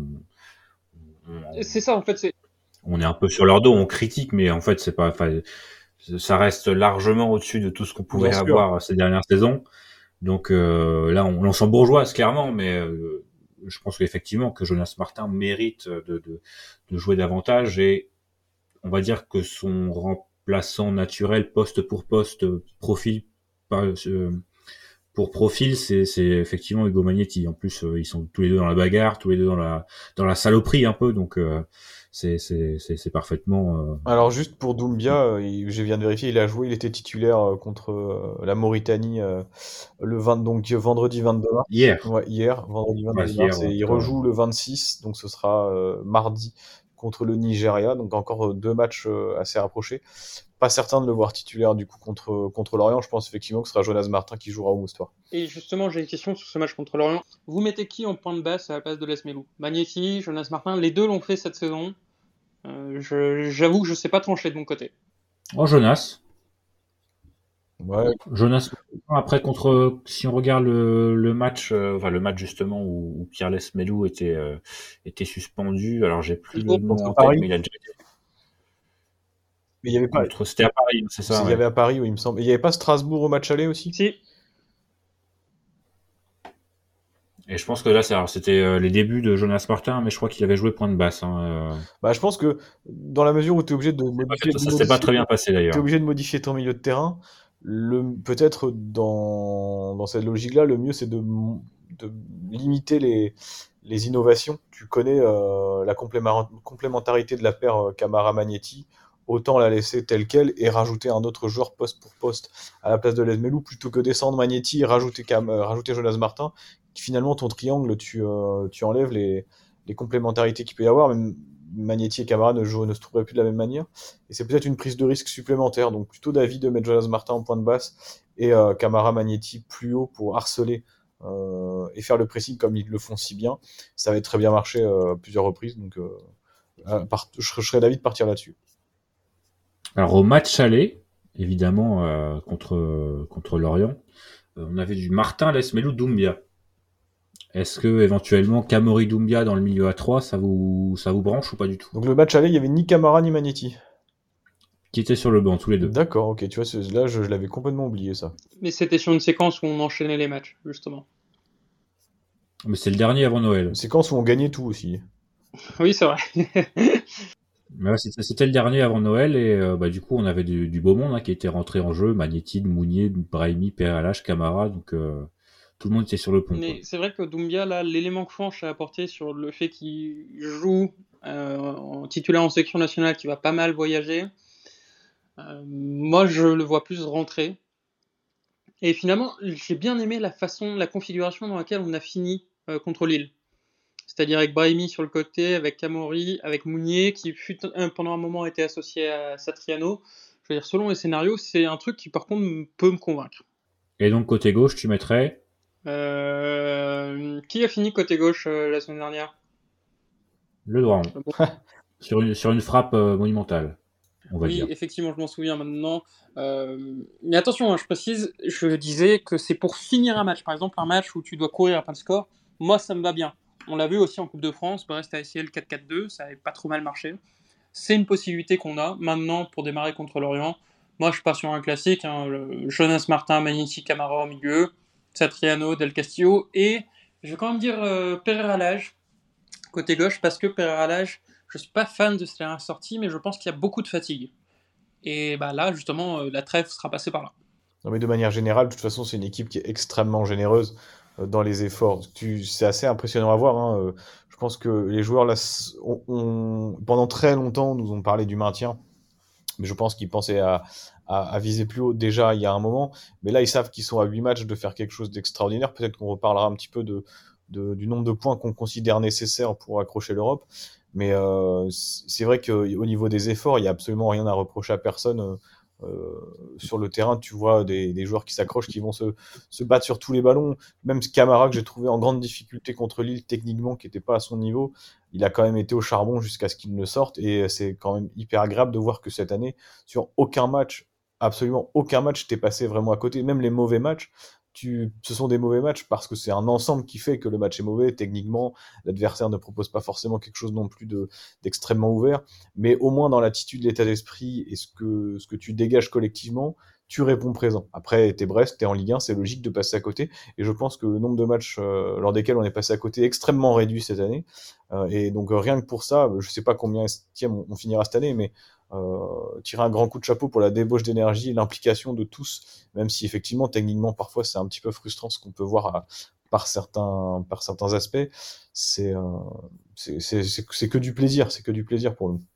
on, c'est ça en fait, c'est on est un peu sur leur dos, on critique, mais en fait c'est pas, enfin, ça reste largement au-dessus de tout ce qu'on pouvait bien avoir sûr. Ces dernières saisons. Donc euh, là, on, on s'embourgeoise clairement, mais euh, je pense qu'effectivement que Jonas Martin mérite de, de, de jouer davantage et on va dire que son remplaçant naturel poste pour poste, profil par euh, pour profil, c'est, c'est effectivement Ugo Magnetti. En plus, euh, ils sont tous les deux dans la bagarre, tous les deux dans la dans la saloperie un peu, donc euh, c'est, c'est c'est c'est parfaitement. Euh... Alors juste pour Doumbia, euh, il, je viens de vérifier, il a joué, il était titulaire euh, contre euh, la Mauritanie euh, le vingt, donc vendredi vingt-deux mars. Hier. Ouais, hier, vendredi vingt-deux ouais, mars, hier, et ouais, il rejoue ouais. le vingt-six, donc ce sera euh, mardi contre le Nigeria, donc encore deux matchs euh, assez rapprochés. Pas certain de le voir titulaire du coup contre, contre Lorient. Je pense effectivement que ce sera Jonas Martin qui jouera au Moustoir. Et justement, j'ai une question sur ce match contre Lorient. Vous mettez qui en point de basse à la place de Lesmelou ? Magnetti, Jonas Martin, les deux l'ont fait cette saison. Euh, je, j'avoue que je sais pas trancher de mon côté. Oh, Jonas. Ouais. Jonas. Après, contre, si on regarde le, le match, euh, enfin le match justement où, où Pierre Lesmelou était, euh, était suspendu. Alors j'ai plus le nom en tête, mais il a déjà été. Mais il y avait pas. Contre... C'était à Paris, c'est ça. Il ouais. y avait à Paris, oui, il me semble. Et il y avait pas Strasbourg au match aller aussi ? Si. Et je pense que là, c'est... Alors, c'était euh, les débuts de Jonas Martin, mais je crois qu'il avait joué point de basse. Hein, euh... Bah, je pense que dans la mesure où tu es obligé de modifier, ça, ça s'était pas très bien passé d'ailleurs. Tu es obligé de modifier ton milieu de terrain. Le peut-être dans dans cette logique-là, le mieux c'est de de limiter les les innovations. Tu connais euh, la complément... complémentarité de la paire euh, Camara-Magnetti. Autant la laisser telle qu'elle et rajouter un autre joueur poste pour poste à la place de Lesmelou plutôt que descendre Magnetti et rajouter, Cam, euh, rajouter Jonas Martin. Qui, finalement, ton triangle, tu, euh, tu enlèves les, les complémentarités qu'il peut y avoir. Même Magnetti et Camara ne, jouent, ne se trouveraient plus de la même manière. Et c'est peut-être une prise de risque supplémentaire. Donc plutôt d'avis de mettre Jonas Martin en point de basse et euh, Camara Magnetti plus haut pour harceler euh, et faire le pressing comme ils le font si bien. Ça va très bien marcher euh, à plusieurs reprises. Donc euh, part, je, je serais d'avis de partir là-dessus. Alors au match aller, évidemment euh, contre contre Lorient, euh, on avait du Martin, Lesmelou, Doumbia. Est-ce que éventuellement Kamori Doumbia dans le milieu à trois, ça vous ça vous branche ou pas du tout ? Donc le match aller, il y avait ni Camara ni Magnetti. qui étaient sur le banc, tous les deux. D'accord, ok, tu vois, c'est- là, je, je l'avais complètement oublié, ça. Mais c'était sur une séquence où on enchaînait les matchs, justement. Mais c'est le dernier avant Noël. Une séquence où on gagnait tout aussi. Oui, c'est vrai. Mais ouais, c'était, c'était le dernier avant Noël et euh, bah, du coup on avait du, du beau monde hein, qui était rentré en jeu, Magnétine, Mounier, Brahimi, Peralache, Camara, donc euh, tout le monde était sur le pont. Mais Quoi. c'est vrai que Doumbia, là, l'élément que Fanch a apporté sur le fait qu'il joue euh, en titulaire en sélection nationale, qui va pas mal voyager, euh, moi je le vois plus rentrer. Et finalement, j'ai bien aimé la façon, la configuration dans laquelle on a fini euh, contre Lille. C'est-à-dire avec Brahimi sur le côté, avec Camori, avec Mounier, qui fut, euh, pendant un moment était associé à Satriano. Je veux dire, selon les scénarios, c'est un truc qui par contre m- peut me convaincre. Et donc côté gauche, tu mettrais Euh, qui a fini côté gauche euh, la semaine dernière? le droit Bon. sur, une, sur une frappe euh, monumentale, on va Oui, dire. effectivement, je m'en souviens maintenant. Euh, mais attention, hein, je précise, je disais que c'est pour finir un match. Par exemple, un match où tu dois courir après le score, moi ça me va bien. On l'a vu aussi en Coupe de France, Brest a essayé le quatre quatre deux, ça n'avait pas trop mal marché. C'est une possibilité qu'on a maintenant pour démarrer contre l'Orient. Moi je pars sur un classique, hein, le Jonas Martin, Magnici, Camara au milieu, Satriano, Del Castillo, et je vais quand même dire euh, Pereira Lage, côté gauche, parce que Pereira Lage, je suis pas fan de cette dernière sortie, mais je pense qu'il y a beaucoup de fatigue. Et bah là, justement, euh, la trêve sera passée par là. Non, mais de manière générale, de toute façon, c'est une équipe qui est extrêmement généreuse euh, dans les efforts. Tu, c'est assez impressionnant à voir. Hein. euh, Je pense que les joueurs, là, s- ont- ont- pendant très longtemps, nous ont parlé du maintien. Mais je pense qu'ils pensaient à, à, à viser plus haut déjà il y a un moment. Mais là, ils savent qu'ils sont à huit matchs de faire quelque chose d'extraordinaire. Peut-être qu'on reparlera un petit peu de, de- du nombre de points qu'on considère nécessaires pour accrocher l'Europe. Mais euh, c- c'est vrai qu'au niveau des efforts, il n'y a absolument rien à reprocher à personne. euh, euh, sur le terrain, tu vois des, des joueurs qui s'accrochent, qui vont se, se battre sur tous les ballons. Même ce Camara que j'ai trouvé en grande difficulté contre Lille techniquement, qui n'était pas à son niveau, il a quand même été au charbon jusqu'à ce qu'il ne sorte. Et c'est quand même hyper agréable de voir que cette année, sur aucun match, absolument aucun match, t'es passé vraiment à côté. Même les mauvais matchs, tu, ce sont des mauvais matchs parce que c'est un ensemble qui fait que le match est mauvais. Techniquement, l'adversaire ne propose pas forcément quelque chose non plus de, d'extrêmement ouvert. Mais au moins dans l'attitude, l'état d'esprit et ce que, ce que tu dégages collectivement, tu réponds présent. Après, t'es Brest, t'es en Ligue un, c'est logique de passer à côté. Et je pense que le nombre de matchs euh, lors desquels on est passé à côté est extrêmement réduit cette année. Euh, et donc euh, rien que pour ça, je sais pas combien on, on finira cette année, mais euh, tirer un grand coup de chapeau pour la débauche d'énergie et l'implication de tous, même si effectivement techniquement parfois c'est un petit peu frustrant ce qu'on peut voir à, par certains par certains aspects. C'est, euh, c'est, c'est, c'est, c'est que du plaisir, c'est que du plaisir pour nous.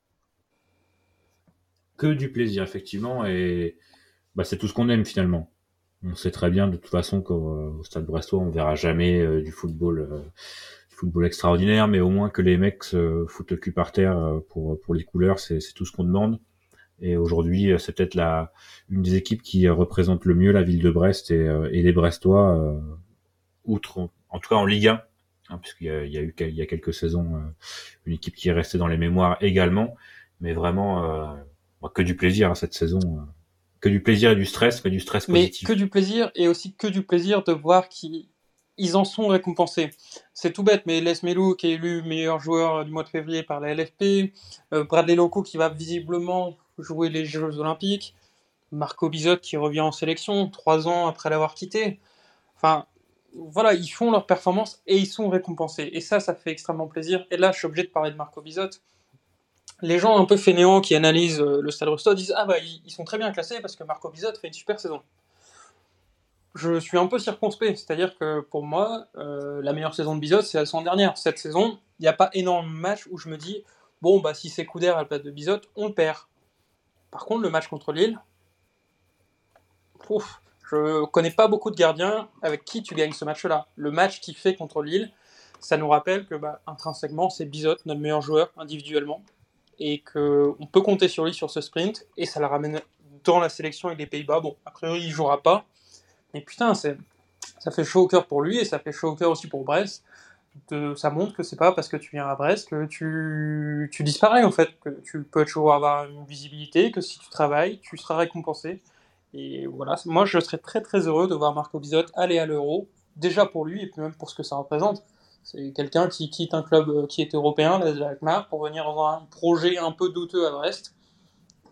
Que du plaisir effectivement et bah, c'est tout ce qu'on aime finalement. On sait très bien de toute façon qu'au au Stade Brestois on verra jamais euh, du football euh, du football extraordinaire, mais au moins que les mecs se foutent le cul par terre euh, pour pour les couleurs, c'est c'est tout ce qu'on demande. Et aujourd'hui, c'est peut-être la une des équipes qui représente le mieux la ville de Brest et, euh, et les Brestois, euh, outre en tout cas en Ligue un, hein, puisqu'il y a, il y a eu il y a quelques saisons euh, une équipe qui est restée dans les mémoires également, mais vraiment euh, que du plaisir hein, cette saison. Euh. Que du plaisir et du stress, mais du stress positif. Mais que du plaisir et aussi que du plaisir de voir qu'ils ils en sont récompensés. C'est tout bête, mais Les Melou qui est élu meilleur joueur du mois de février par la L F P, euh, Bradley Loco qui va visiblement jouer les Jeux Olympiques, Marco Bizot qui revient en sélection trois ans après l'avoir quitté. Enfin, voilà, ils font leur performance et ils sont récompensés. Et ça, ça fait extrêmement plaisir. Et là, je suis obligé de parler de Marco Bizot. Les gens un peu fainéants qui analysent le Stade Brestois disent « Ah bah, ils sont très bien classés parce que Marco Bizot fait une super saison ». Je suis un peu circonspect, c'est-à-dire que pour moi, euh, la meilleure saison de Bizot, c'est la saison dernière. Cette saison, il n'y a pas énormément de matchs où je me dis « Bon, bah si c'est Couder à la place de Bizot, on le perd ». Par contre, le match contre Lille, ouf, je connais pas beaucoup de gardiens avec qui tu gagnes ce match-là. Le match qu'il fait contre Lille, ça nous rappelle que bah, intrinsèquement, c'est Bizot, notre meilleur joueur individuellement, et qu'on peut compter sur lui sur ce sprint, et ça le ramène dans la sélection avec les Pays-Bas. Bon, a priori, il jouera pas, mais putain, c'est, ça fait chaud au cœur pour lui, et ça fait chaud au cœur aussi pour Brest. De, ça montre que c'est pas parce que tu viens à Brest que tu, tu disparais, en fait, que tu peux toujours avoir une visibilité, que si tu travailles, tu seras récompensé. Et voilà, moi, je serais très très heureux de voir Marco Bizot aller à l'Euro, déjà pour lui, et puis même pour ce que ça représente. C'est quelqu'un qui quitte un club qui est européen, la Alkmaar, pour venir dans un projet un peu douteux à Brest.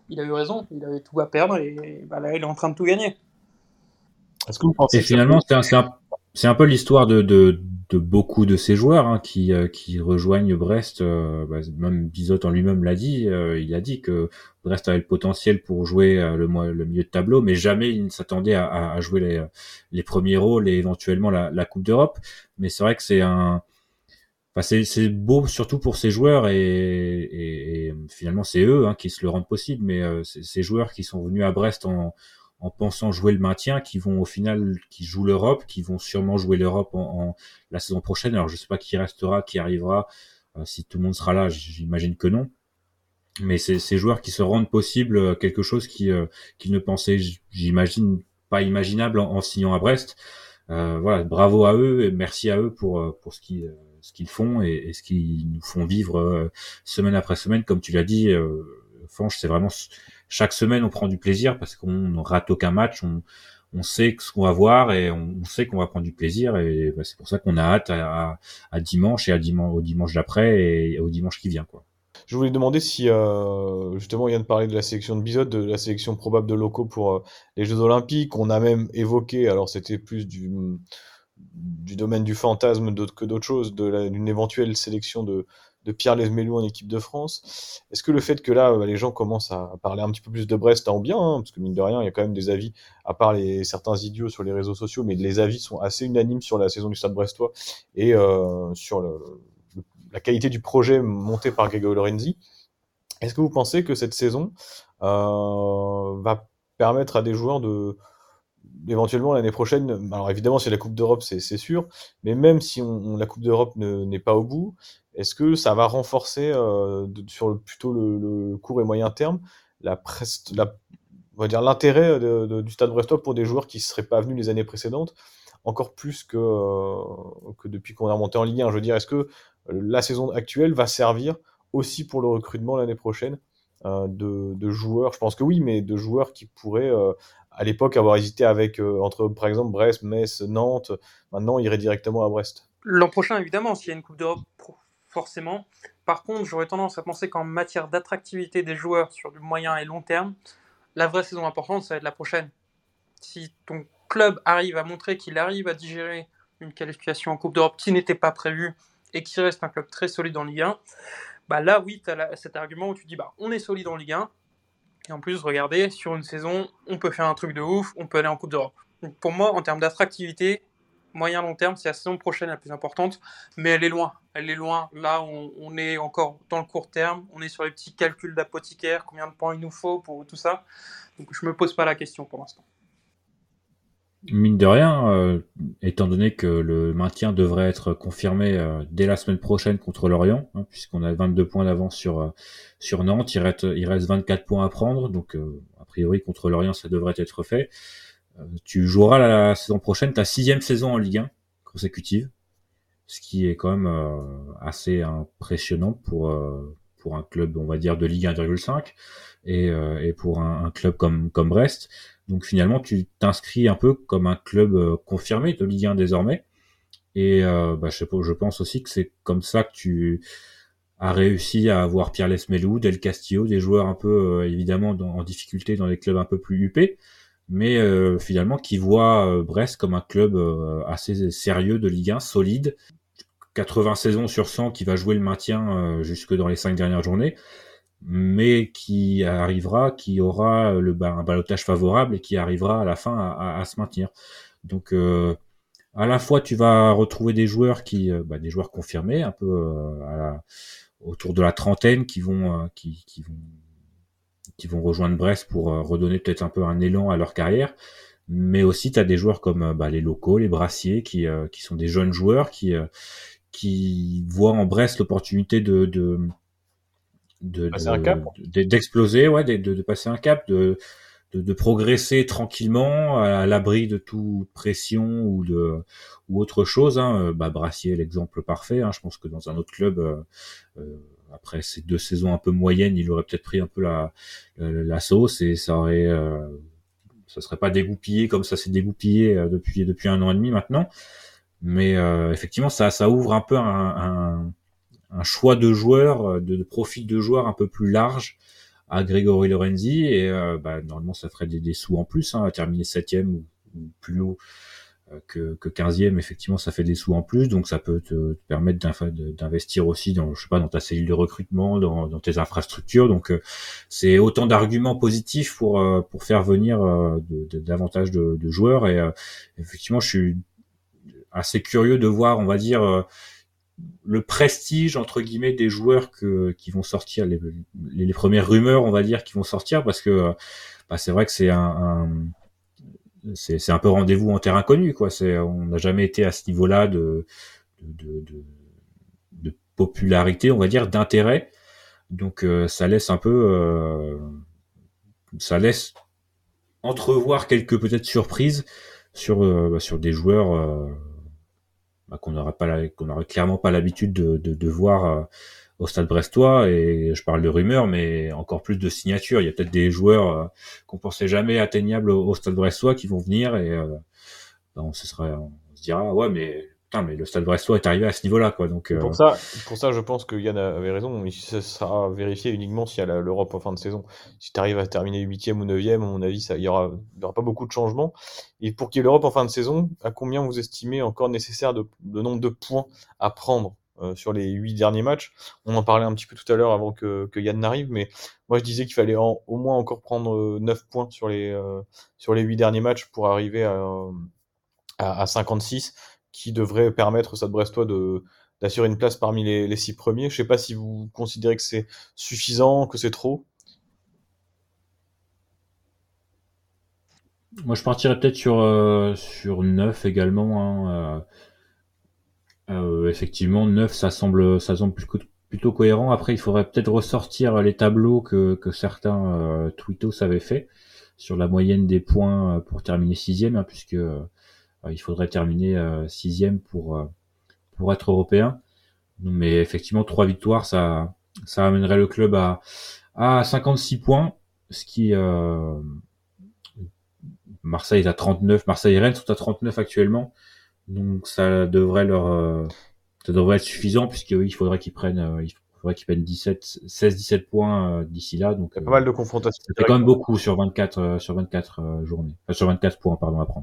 il a eu raison, il avait tout à perdre et bah, là il est en train de tout gagner. Est-ce que vous pensez Et que finalement, c'est un, c'est un, c'est un peu l'histoire de, de, de beaucoup de ces joueurs hein, qui, euh, qui rejoignent Brest. Euh, bah, même Bizot en lui-même l'a dit. Euh, il a dit que Brest avait le potentiel pour jouer euh, le, le milieu de tableau, mais jamais il ne s'attendait à, à jouer les, les premiers rôles et éventuellement la, la Coupe d'Europe. Mais c'est vrai que c'est un, enfin c'est, c'est beau surtout pour ces joueurs et, et, et finalement c'est eux hein, qui se le rendent possible. Mais euh, c'est, ces joueurs qui sont venus à Brest en en pensant jouer le maintien, qui vont au final, qui jouent l'Europe, qui vont sûrement jouer l'Europe en, en la saison prochaine. Alors je sais pas qui restera, qui arrivera, euh, si tout le monde sera là, j'imagine que non. Mais c'est ces joueurs qui se rendent possible quelque chose qui euh, qu'ils ne pensaient, j'imagine, pas imaginable en, en signant à Brest. Euh, voilà, bravo à eux et merci à eux pour pour ce qu'ils ce qu'ils font et, et ce qu'ils nous font vivre euh, semaine après semaine, comme tu l'as dit. Euh, Fanche, c'est vraiment chaque semaine on prend du plaisir parce qu'on ne rate aucun match, on, on sait ce qu'on va voir et on, on sait qu'on va prendre du plaisir et bah, c'est pour ça qu'on a hâte à, à, à dimanche et à dimanche, au dimanche d'après et au dimanche qui vient quoi. Je voulais demander si, euh, justement, il vient de parler de la sélection de Bizot, de la sélection probable de locaux pour euh, les Jeux Olympiques. On a même évoqué, alors c'était plus du, du domaine du fantasme d'autre, que d'autres choses, de la, d'une éventuelle sélection de, de Pierre Lesmelou en équipe de France. Est-ce que le fait que là, les gens commencent à parler un petit peu plus de Brest en bien, hein, parce que mine de rien, il y a quand même des avis, à part les, certains idiots sur les réseaux sociaux, mais les avis sont assez unanimes sur la saison du Stade brestois et euh, sur le, le, la qualité du projet monté par Grégory Lorenzi. Est-ce que vous pensez que cette saison euh, va permettre à des joueurs de éventuellement l'année prochaine, alors évidemment si la Coupe d'Europe c'est, c'est sûr, mais même si on, on, la Coupe d'Europe ne, n'est pas au bout, est-ce que ça va renforcer euh, de, sur le, plutôt le, le court et moyen terme la prest, la, on va dire l'intérêt de, de, du Stade brestois pour des joueurs qui ne seraient pas venus les années précédentes, encore plus que, euh, que depuis qu'on est remonté en Ligue un. Je veux dire, est-ce que la saison actuelle va servir aussi pour le recrutement l'année prochaine euh, de, de joueurs, je pense que oui, mais de joueurs qui pourraient euh, à l'époque avoir hésité avec euh, entre par exemple Brest, Metz, Nantes, maintenant iraient directement à Brest. L'an prochain évidemment, s'il y a une Coupe d'Europe, forcément. Par contre, j'aurais tendance à penser qu'en matière d'attractivité des joueurs sur du moyen et long terme, la vraie saison importante, ça va être la prochaine. Si ton club arrive à montrer qu'il arrive à digérer une qualification en Coupe d'Europe qui n'était pas prévue et qui reste un club très solide en Ligue un, bah là oui, tu as cet argument où tu dis bah on est solide en Ligue un, et en plus, regardez, sur une saison, on peut faire un truc de ouf, on peut aller en Coupe d'Europe. Donc pour moi, en termes d'attractivité, moyen-long terme, c'est la saison prochaine la plus importante, mais elle est loin. Elle est loin. Là, on, on est encore dans le court terme, on est sur les petits calculs d'apothicaire, combien de points il nous faut pour tout ça. Donc je me pose pas la question pour l'instant. Mine de rien, euh, étant donné que le maintien devrait être confirmé euh, dès la semaine prochaine contre Lorient, hein, puisqu'on a vingt-deux points d'avance sur euh, sur Nantes, il reste, il reste vingt-quatre points à prendre, donc euh, a priori contre Lorient ça devrait être fait. Euh, tu joueras la, la saison prochaine ta sixième saison en Ligue un consécutive, ce qui est quand même euh, assez impressionnant pour euh, pour un club on va dire de Ligue un virgule cinq et euh, et pour un, un club comme comme Brest. Donc finalement, tu t'inscris un peu comme un club euh, confirmé de Ligue un désormais. Et euh, bah, je, sais pas, je pense aussi que c'est comme ça que tu as réussi à avoir Pierre Lesmelou, Del Castillo, des joueurs un peu euh, évidemment dans, en difficulté dans des clubs un peu plus huppés, mais euh, finalement qui voient euh, Brest comme un club euh, assez sérieux de Ligue un, solide, quatre-vingts saisons sur cent qui va jouer le maintien euh, jusque dans les cinq dernières journées, mais qui arrivera, qui aura le, bah, un ballottage favorable et qui arrivera à la fin à, à, à se maintenir. Donc, euh, à la fois, tu vas retrouver des joueurs qui, euh, bah, des joueurs confirmés, un peu euh, à la, autour de la trentaine, qui vont, euh, qui, qui vont, qui vont rejoindre Brest pour euh, redonner peut-être un peu un élan à leur carrière. Mais aussi, tu as des joueurs comme euh, bah, les locaux, les brassiers, qui, euh, qui sont des jeunes joueurs qui, euh, qui voient en Brest l'opportunité de, de De, de, de, d'exploser, ouais, de, de, de passer un cap, de, de, de progresser tranquillement à, à l'abri de toute pression ou de ou autre chose. Hein. Bah, Brassier, l'exemple parfait. Hein. Je pense que dans un autre club, euh, euh, après ces deux saisons un peu moyennes, il aurait peut-être pris un peu la, la, la sauce et ça aurait, euh, ça serait pas dégoupillé comme ça s'est dégoupillé euh, depuis depuis un an et demi maintenant. Mais euh, effectivement, ça ça ouvre un peu un, un un choix de joueurs, de, de profil de joueurs un peu plus large à Grégory Lorenzi et euh, bah, normalement ça ferait des, des sous en plus, hein, à terminer septième ou, ou plus haut euh, que, que quinzième, effectivement ça fait des sous en plus, donc ça peut te, te permettre d'investir aussi dans, je sais pas, dans ta cellule de recrutement, dans, dans tes infrastructures, donc euh, c'est autant d'arguments positifs pour euh, pour faire venir euh, de, de, davantage de, de joueurs et euh, effectivement je suis assez curieux de voir, on va dire, euh, le prestige entre guillemets des joueurs que qui vont sortir, les, les, les premières rumeurs on va dire qui vont sortir, parce que bah, c'est vrai que c'est un, un c'est c'est un peu rendez-vous en terre inconnue quoi, c'est on n'a jamais été à ce niveau-là de de, de de popularité on va dire, d'intérêt, donc euh, ça laisse un peu euh, ça laisse entrevoir quelques peut-être surprises sur euh, sur des joueurs euh, bah, qu'on n'aurait pas la, qu'on n'aurait clairement pas l'habitude de, de, de voir euh, au Stade Brestois, et je parle de rumeurs, mais encore plus de signatures. Il y a peut-être des joueurs euh, qu'on pensait jamais atteignables au, au Stade Brestois qui vont venir et euh, bah, on se serait, on se dira ouais mais putain mais le Stade Brestois est arrivé à ce niveau-là quoi. Donc euh... pour ça, pour ça, je pense que Yann avait raison. Ça sera vérifié uniquement s'il y a l'Europe en fin de saison. Si tu arrives à terminer huitième ou neuvième, à mon avis, ça, il y aura, il y aura pas beaucoup de changements. Et pour qu'il y ait l'Europe en fin de saison, à combien vous estimez encore nécessaire de, de nombre de points à prendre euh, sur les huit derniers matchs? On en parlait un petit peu tout à l'heure avant que, que Yann n'arrive, mais moi je disais qu'il fallait en, au moins encore prendre euh, neuf points sur les euh, sur les huit derniers matchs pour arriver à, à, à cinquante-six. Qui devrait permettre au Stade Brestois de d'assurer une place parmi les, les six premiers. Je sais pas si vous considérez que c'est suffisant, que c'est trop. Moi, je partirais peut-être sur euh, sur neuf également. Hein. Euh, euh, effectivement, neuf, ça semble ça semble plutôt, plutôt cohérent. Après, il faudrait peut-être ressortir les tableaux que que certains euh, tweetos avaient fait sur la moyenne des points pour terminer sixième, hein, puisque euh, il faudrait terminer euh, sixième pour euh, pour être européen. Mais effectivement, trois victoires, ça ça amènerait le club à à cinquante-six points, ce qui euh, Marseille est à trente-neuf, Marseille et Rennes sont à trente-neuf actuellement, donc ça devrait leur euh, ça devrait être suffisant, puisque oui, il faudrait qu'ils prennent euh, il faudrait qu'ils prennent dix-sept seize dix-sept points euh, d'ici là, donc il y a euh, pas mal de confrontations. Ça fait quand même beaucoup sur vingt-quatre euh, sur vingt-quatre euh, journées, enfin sur vingt-quatre points pardon à prendre.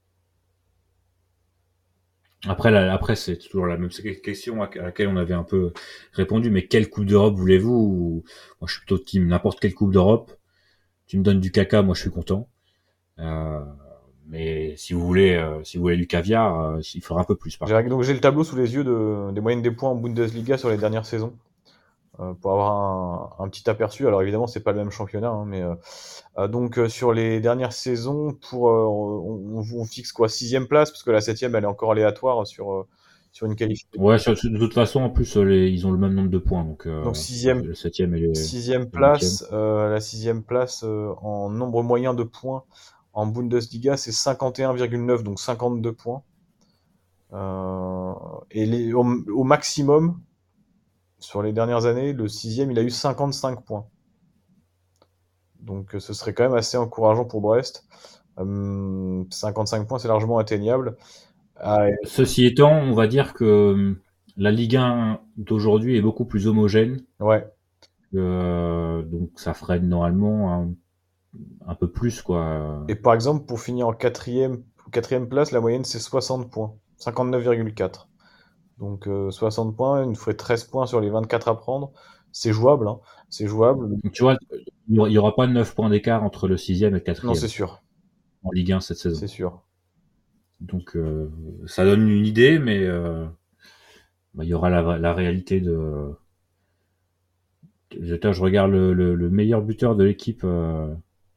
Après, là, après c'est toujours la même question à laquelle on avait un peu répondu, mais quelle Coupe d'Europe voulez-vous? Moi, je suis plutôt team n'importe quelle Coupe d'Europe. Tu me donnes du caca, moi, je suis content. Euh, mais si vous voulez, euh, si vous voulez du caviar, euh, il faudra un peu plus. Par j'ai, donc j'ai le tableau sous les yeux de, des moyennes des points en Bundesliga sur les dernières saisons. Euh, pour avoir un, un petit aperçu. Alors évidemment, c'est pas le même championnat, hein, mais euh, euh, donc euh, sur les dernières saisons, pour euh, on, on fixe quoi, sixième place, parce que la septième, elle est encore aléatoire sur euh, sur une qualification. Ouais, sur, de toute façon, en plus, les, ils ont le même nombre de points, donc. Euh, donc sixième, le septième et le sixième place, euh, la sixième place euh, en nombre moyen de points en Bundesliga, c'est cinquante et un virgule neuf, donc cinquante-deux points. Euh, et les, au, au maximum. Sur les dernières années, le sixième, il a eu cinquante-cinq points. Donc ce serait quand même assez encourageant pour Brest. Euh, cinquante-cinq points, c'est largement atteignable. Ah, ceci étant, on va dire que la Ligue un d'aujourd'hui est beaucoup plus homogène. Ouais. Euh, donc ça ferait normalement un, un peu plus, quoi. Et par exemple, pour finir en quatrième, quatrième place, la moyenne c'est soixante points. cinquante-neuf virgule quatre. Donc euh, soixante points, il nous ferait treize points sur les vingt-quatre à prendre. C'est jouable, hein. C'est jouable. Donc, tu vois, il n'y aura pas neuf points d'écart entre le sixième et le quatrième. Non, c'est sûr. En Ligue un cette saison. C'est sûr. Donc euh, ça donne une idée, mais euh, bah, il y aura la, la réalité de... Je, je regarde le, le, le meilleur buteur de l'équipe. Euh...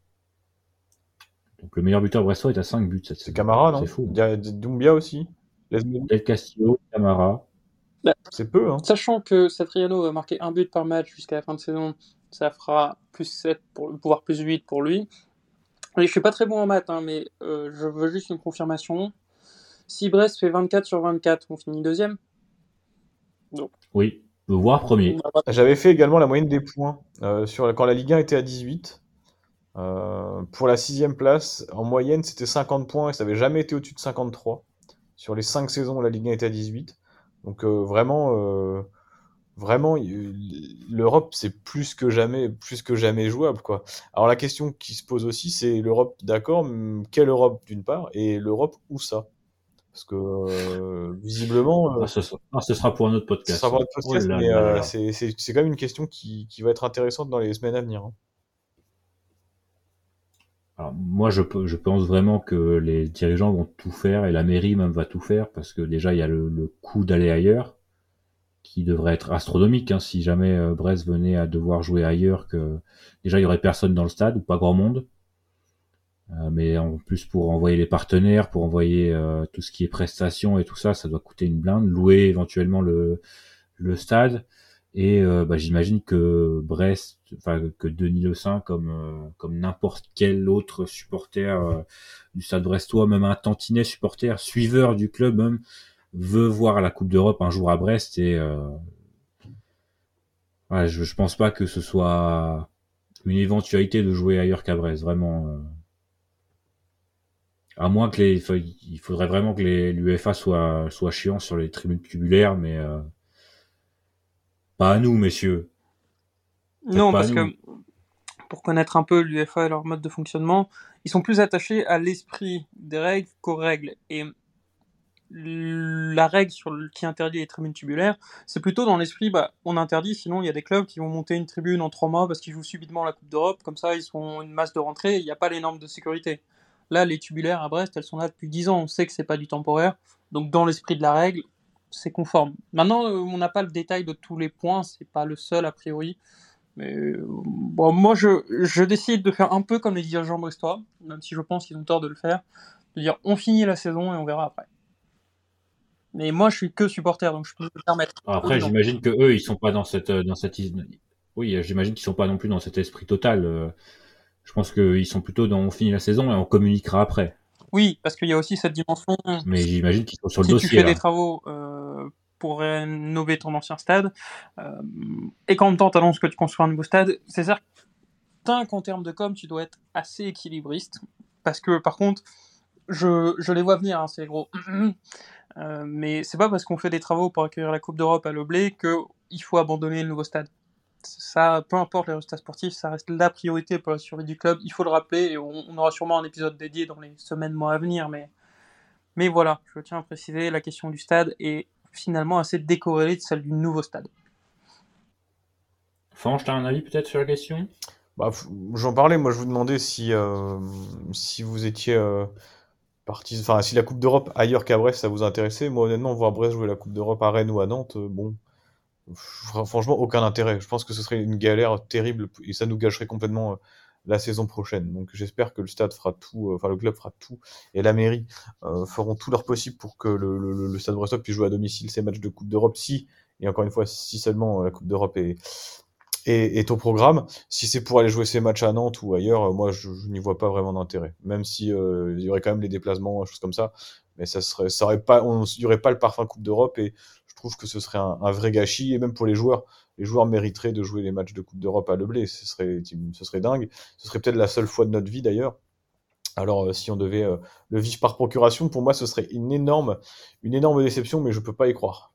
Donc le meilleur buteur brestois est à cinq buts cette saison. C'est Camara, non? C'est fou. Il y a Doumbia aussi. Del Castillo, Camara. Bah, c'est peu, hein. Sachant que Satriano va marquer un but par match jusqu'à la fin de saison, ça fera plus sept, pour, voire plus huit pour lui. Et je suis pas très bon en maths, hein, mais euh, je veux juste une confirmation. Si Brest fait vingt-quatre sur vingt-quatre, on finit deuxième. Donc. Oui, voire premier. J'avais fait également la moyenne des points euh, sur, quand la Ligue un était à dix-huit. Euh, pour la sixième place, en moyenne, c'était cinquante points et ça n'avait jamais été au-dessus de cinquante-trois. Sur les cinq saisons où la Ligue un était à dix-huit. Donc euh, vraiment, euh, vraiment, il- l'Europe, c'est plus que jamais, plus que jamais jouable, quoi. Alors la question qui se pose aussi, c'est l'Europe, d'accord, mais quelle Europe d'une part, et l'Europe où ça? Parce que euh, visiblement, euh, Ah, ce, sera, ah, ce sera pour un autre ce podcast. sera Ça. pas le Oh podcast, là mais là euh, là. c'est c'est- c'est quand même une question qui, qui va être intéressante dans les semaines à venir, hein. Alors, moi, je, pe- je pense vraiment que les dirigeants vont tout faire et la mairie même va tout faire parce que déjà, il y a le, le coût d'aller ailleurs qui devrait être astronomique, hein, si jamais euh, Brest venait à devoir jouer ailleurs, que déjà, il y aurait personne dans le stade ou pas grand monde. Euh, mais en plus, pour envoyer les partenaires, pour envoyer euh, tout ce qui est prestations et tout ça, ça doit coûter une blinde. Louer éventuellement le, le stade. Et euh, bah, j'imagine que Brest, enfin que Denis Le Saint, comme euh, comme n'importe quel autre supporter euh, du Stade Brestois, même un tantinet supporter, suiveur du club même, veut voir la Coupe d'Europe un jour à Brest. Et euh, ouais, je, je pense pas que ce soit une éventualité de jouer ailleurs qu'à Brest, vraiment. Euh, à moins que les, il faudrait vraiment que les l'U E F A soit soit chiant sur les tribunes tubulaires, mais euh, pas à nous, messieurs. Faites Non, pas à parce nous. que pour connaître un peu l'U E F A et leur mode de fonctionnement, ils sont plus attachés à l'esprit des règles qu'aux règles. Et la règle sur le, qui interdit les tribunes tubulaires, c'est plutôt dans l'esprit, bah, on interdit, sinon il y a des clubs qui vont monter une tribune en trois mois parce qu'ils jouent subitement la Coupe d'Europe, comme ça ils sont une masse de rentrée, il n'y a pas les normes de sécurité. Là, les tubulaires à Brest, elles sont là depuis dix ans, on sait que c'est pas du temporaire, donc dans l'esprit de la règle, c'est conforme. Maintenant, euh, on n'a pas le détail de tous les points, c'est pas le seul a priori, mais euh, bon, moi je, je décide de faire un peu comme les dirigeants brestois, même si je pense qu'ils ont tort de le faire, de dire on finit la saison et on verra après. Mais moi, je suis que supporter, donc je peux me permettre. Après, Oui, non. j'imagine que eux, ils sont pas dans cette, dans cette, oui, j'imagine qu'ils sont pas non plus dans cet esprit total. Euh, Je pense qu'ils sont plutôt dans on finit la saison et on communiquera après. Oui, parce qu'il y a aussi cette dimension. Mais j'imagine qu'ils sont sur le si dossier. tu fais là. des travaux euh, pour rénover ton ancien stade, euh, et qu'en même temps, tu annonces que tu construis un nouveau stade, c'est certain qu'en termes de com, tu dois être assez équilibriste. Parce que, par contre, je, je les vois venir, hein, c'est gros. Euh, mais c'est pas parce qu'on fait des travaux pour accueillir la Coupe d'Europe à l'Oblé qu'il faut abandonner le nouveau stade. Ça, peu importe les résultats sportifs, ça reste la priorité pour la survie du club. Il faut le rappeler et on, on aura sûrement un épisode dédié dans les semaines, mois à venir. Mais, mais voilà, je tiens à préciser, la question du stade est finalement assez décorrélée de celle du nouveau stade. Fange, t'as un avis peut-être sur la question ? Bah, j'en parlais, moi je vous demandais si, euh, si vous étiez euh, parti, enfin si la Coupe d'Europe ailleurs qu'à Brest ça vous intéressait. Moi honnêtement, voir Brest jouer la Coupe d'Europe à Rennes ou à Nantes, euh, bon, franchement aucun intérêt. Je pense que ce serait une galère terrible et ça nous gâcherait complètement euh, la saison prochaine. Donc j'espère que le stade fera tout, euh, enfin le club fera tout et la mairie euh, feront tout leur possible pour que le, le, le Stade Brestois puisse jouer à domicile ces matchs de Coupe d'Europe si, et encore une fois, si seulement euh, la Coupe d'Europe est est, est au programme. Si c'est pour aller jouer ces matchs à Nantes ou ailleurs, euh, moi je, je n'y vois pas vraiment d'intérêt. Même si euh, il y aurait quand même les déplacements, choses comme ça, mais ça serait, ça aurait pas, on n'y aurait pas le parfum Coupe d'Europe et je trouve que ce serait un, un vrai gâchis et même pour les joueurs, les joueurs mériteraient de jouer les matchs de Coupe d'Europe à Leblé. Ce serait, ce serait dingue. Ce serait peut-être la seule fois de notre vie d'ailleurs. Alors euh, si on devait euh, le vivre par procuration, pour moi ce serait une énorme, une énorme déception, mais je peux pas y croire.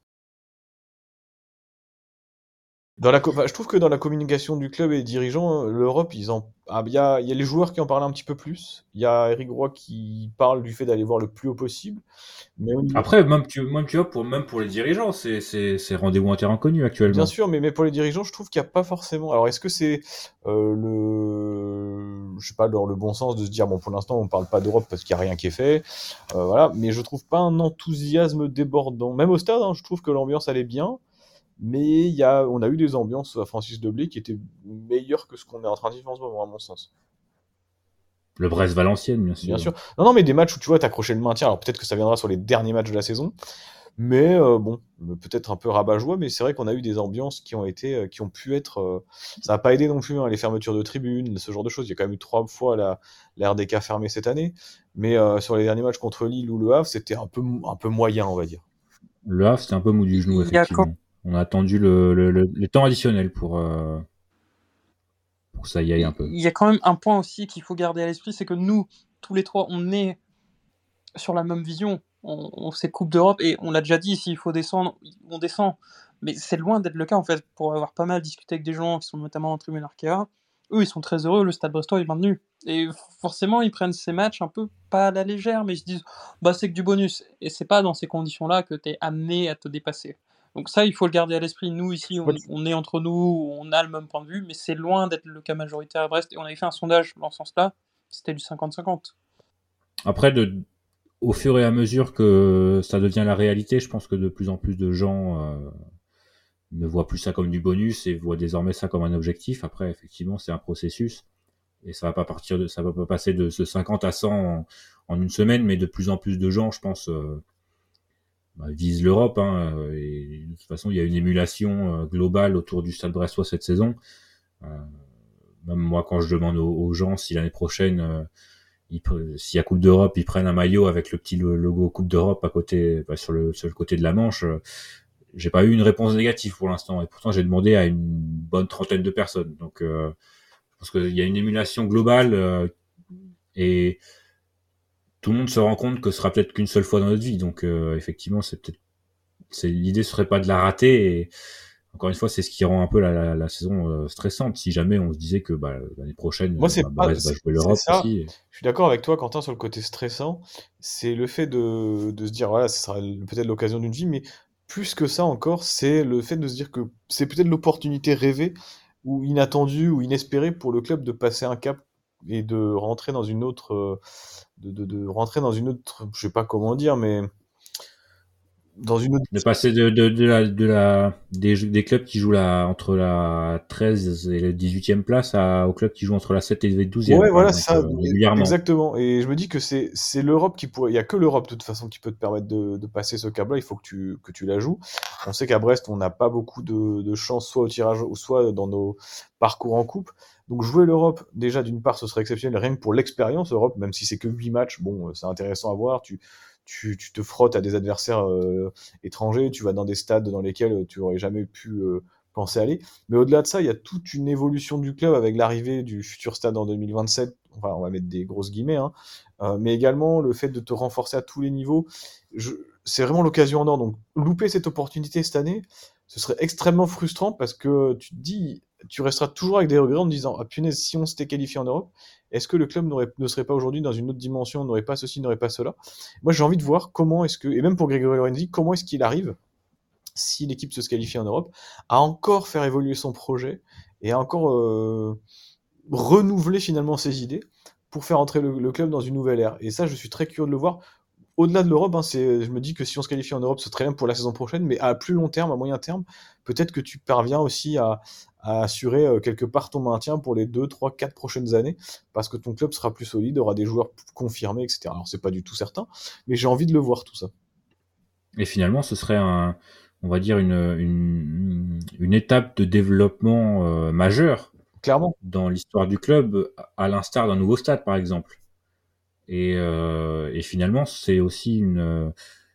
Dans la, je trouve que dans la communication du club et des dirigeants, l'Europe, ils en, ah, il y a, il y a les joueurs qui en parlent un petit peu plus. Il y a Eric Roy qui parle du fait d'aller voir le plus haut possible. Mais au niveau... Après, même tu, même tu vois, pour même pour les dirigeants, c'est c'est c'est rendez-vous en terrain inconnu actuellement. Bien sûr, mais mais pour les dirigeants, je trouve qu'il n'y a pas forcément. Alors, est-ce que c'est euh, le, je sais pas, dans le bon sens de se dire bon, pour l'instant, on parle pas d'Europe parce qu'il y a rien qui est fait, euh, voilà. Mais je trouve pas un enthousiasme débordant. Même au stade, hein, je trouve que l'ambiance allait bien. Mais il y a, on a eu des ambiances à Francis Deblé qui étaient meilleures que ce qu'on est en train de vivre en ce moment, à mon sens. Le Brest-Valenciennes, bien sûr. Bien sûr. Non, non, mais des matchs où tu vois, t'accrochais le maintien. Alors peut-être que ça viendra sur les derniers matchs de la saison. Mais euh, bon, peut-être un peu rabat-joie, mais c'est vrai qu'on a eu des ambiances qui ont été, qui ont pu être. Euh, ça n'a pas aidé non plus, hein, les fermetures de tribunes, ce genre de choses. Il y a quand même eu trois fois la, la R D K fermée cette année. Mais euh, sur les derniers matchs contre Lille ou Le Havre, c'était un peu, un peu moyen, on va dire. Le Havre, c'était un peu mou du genou, effectivement. On a attendu le, le, le, le temps additionnel pour, euh, pour que ça y aille un peu. Il y a quand même un point aussi qu'il faut garder à l'esprit, c'est que nous, tous les trois, on est sur la même vision. On, on sait Coupe d'Europe et on l'a déjà dit, s'il faut descendre, on descend. Mais c'est loin d'être le cas, en fait, pour avoir pas mal discuté avec des gens qui sont notamment en tribune Arkea. Eux, ils sont très heureux, le Stade Brestois est maintenu. Et forcément, ils prennent ces matchs un peu, pas à la légère, mais ils se disent, bah c'est que du bonus. Et c'est pas dans ces conditions-là que t'es amené à te dépasser. Donc ça, il faut le garder à l'esprit. Nous, ici, on, on est entre nous, on a le même point de vue, mais c'est loin d'être le cas majoritaire à Brest. Et on avait fait un sondage dans ce sens-là, c'était du cinquante cinquante. Après, de, au fur et à mesure que ça devient la réalité, je pense que de plus en plus de gens euh, ne voient plus ça comme du bonus et voient désormais ça comme un objectif. Après, effectivement, c'est un processus et ça va pas partir de, ça va pas passer de ce cinquante à cent en, en une semaine, mais de plus en plus de gens, je pense, euh, bah, visent l'Europe. Hein, et de toute façon, il y a une émulation euh, globale autour du Stade Brestois cette saison. Euh, même moi, quand je demande aux, aux gens si l'année prochaine euh, Ils, s'il y a Coupe d'Europe, ils prennent un maillot avec le petit logo Coupe d'Europe à côté, bah, sur le, sur le côté de la Manche. J'ai pas eu une réponse négative pour l'instant, et pourtant j'ai demandé à une bonne trentaine de personnes. Donc, euh, je pense qu'il y a une émulation globale euh, et tout le monde se rend compte que ce sera peut-être qu'une seule fois dans notre vie. Donc, euh, effectivement, c'est peut-être, c'est l'idée serait pas de la rater. Et encore une fois, c'est ce qui rend un peu la, la, la saison euh, stressante. Si jamais on se disait que bah, l'année prochaine, Moi, c'est bah, pas, Brest va c'est, jouer l'Europe c'est ça. aussi. Et... Je suis d'accord avec toi, Quentin, sur le côté stressant. C'est le fait de, de se dire, voilà, ce sera peut-être l'occasion d'une vie, mais plus que ça encore, c'est le fait de se dire que c'est peut-être l'opportunité rêvée ou inattendue ou inespérée pour le club de passer un cap et de rentrer dans une autre, de, de, de rentrer dans une autre, je sais pas comment dire, mais dans une autre... de passer de, de, de la, de la, des, des clubs qui jouent la, entre la treize et la dix-huitième place à, aux clubs qui jouent entre la sept et la douzième. Ouais, voilà, exemple, ça, euh, régulièrement. Exactement. Et je me dis que c'est, c'est l'Europe qui pourrait, il y a que l'Europe, de toute façon, qui peut te permettre de, de passer ce câble-là. Il faut que tu, que tu la joues. On sait qu'à Brest, on n'a pas beaucoup de, de chance, soit au tirage, ou soit dans nos parcours en coupe. Donc, jouer l'Europe, déjà, d'une part, ce serait exceptionnel, rien que pour l'expérience Europe, même si c'est que huit matchs. Bon, c'est intéressant à voir. Tu, Tu, tu te frottes à des adversaires euh, étrangers, tu vas dans des stades dans lesquels tu aurais jamais pu euh, penser aller. Mais au-delà de ça, il y a toute une évolution du club avec l'arrivée du futur stade en deux mille vingt-sept. Enfin, on va mettre des grosses guillemets, hein. Euh, mais également le fait de te renforcer à tous les niveaux. Je, c'est vraiment l'occasion en or. Donc, louper cette opportunité cette année, ce serait extrêmement frustrant parce que tu te dis, tu resteras toujours avec des regrets en te disant, ah punaise, si on s'était qualifié en Europe, est-ce que le club n'aurait, ne serait pas aujourd'hui dans une autre dimension, n'aurait pas ceci, n'aurait pas cela? Moi, j'ai envie de voir comment est-ce que, et même pour Grégory Lorenzi, comment est-ce qu'il arrive, si l'équipe se qualifie en Europe, à encore faire évoluer son projet et à encore euh, renouveler finalement ses idées pour faire entrer le, le club dans une nouvelle ère. Et ça, je suis très curieux de le voir. Au-delà de l'Europe, hein, c'est, je me dis que si on se qualifie en Europe, c'est très bien pour la saison prochaine, mais à plus long terme, à moyen terme, peut-être que tu parviens aussi à, à assurer euh, quelque part ton maintien pour les deux, trois, quatre prochaines années, parce que ton club sera plus solide, aura des joueurs confirmés, et cetera. Alors c'est pas du tout certain, mais j'ai envie de le voir tout ça. Et finalement, ce serait un, on va dire une, une, une étape de développement euh, majeure, clairement, dans l'histoire du club, à l'instar d'un nouveau stade, par exemple. Et, euh, et finalement, c'est aussi une,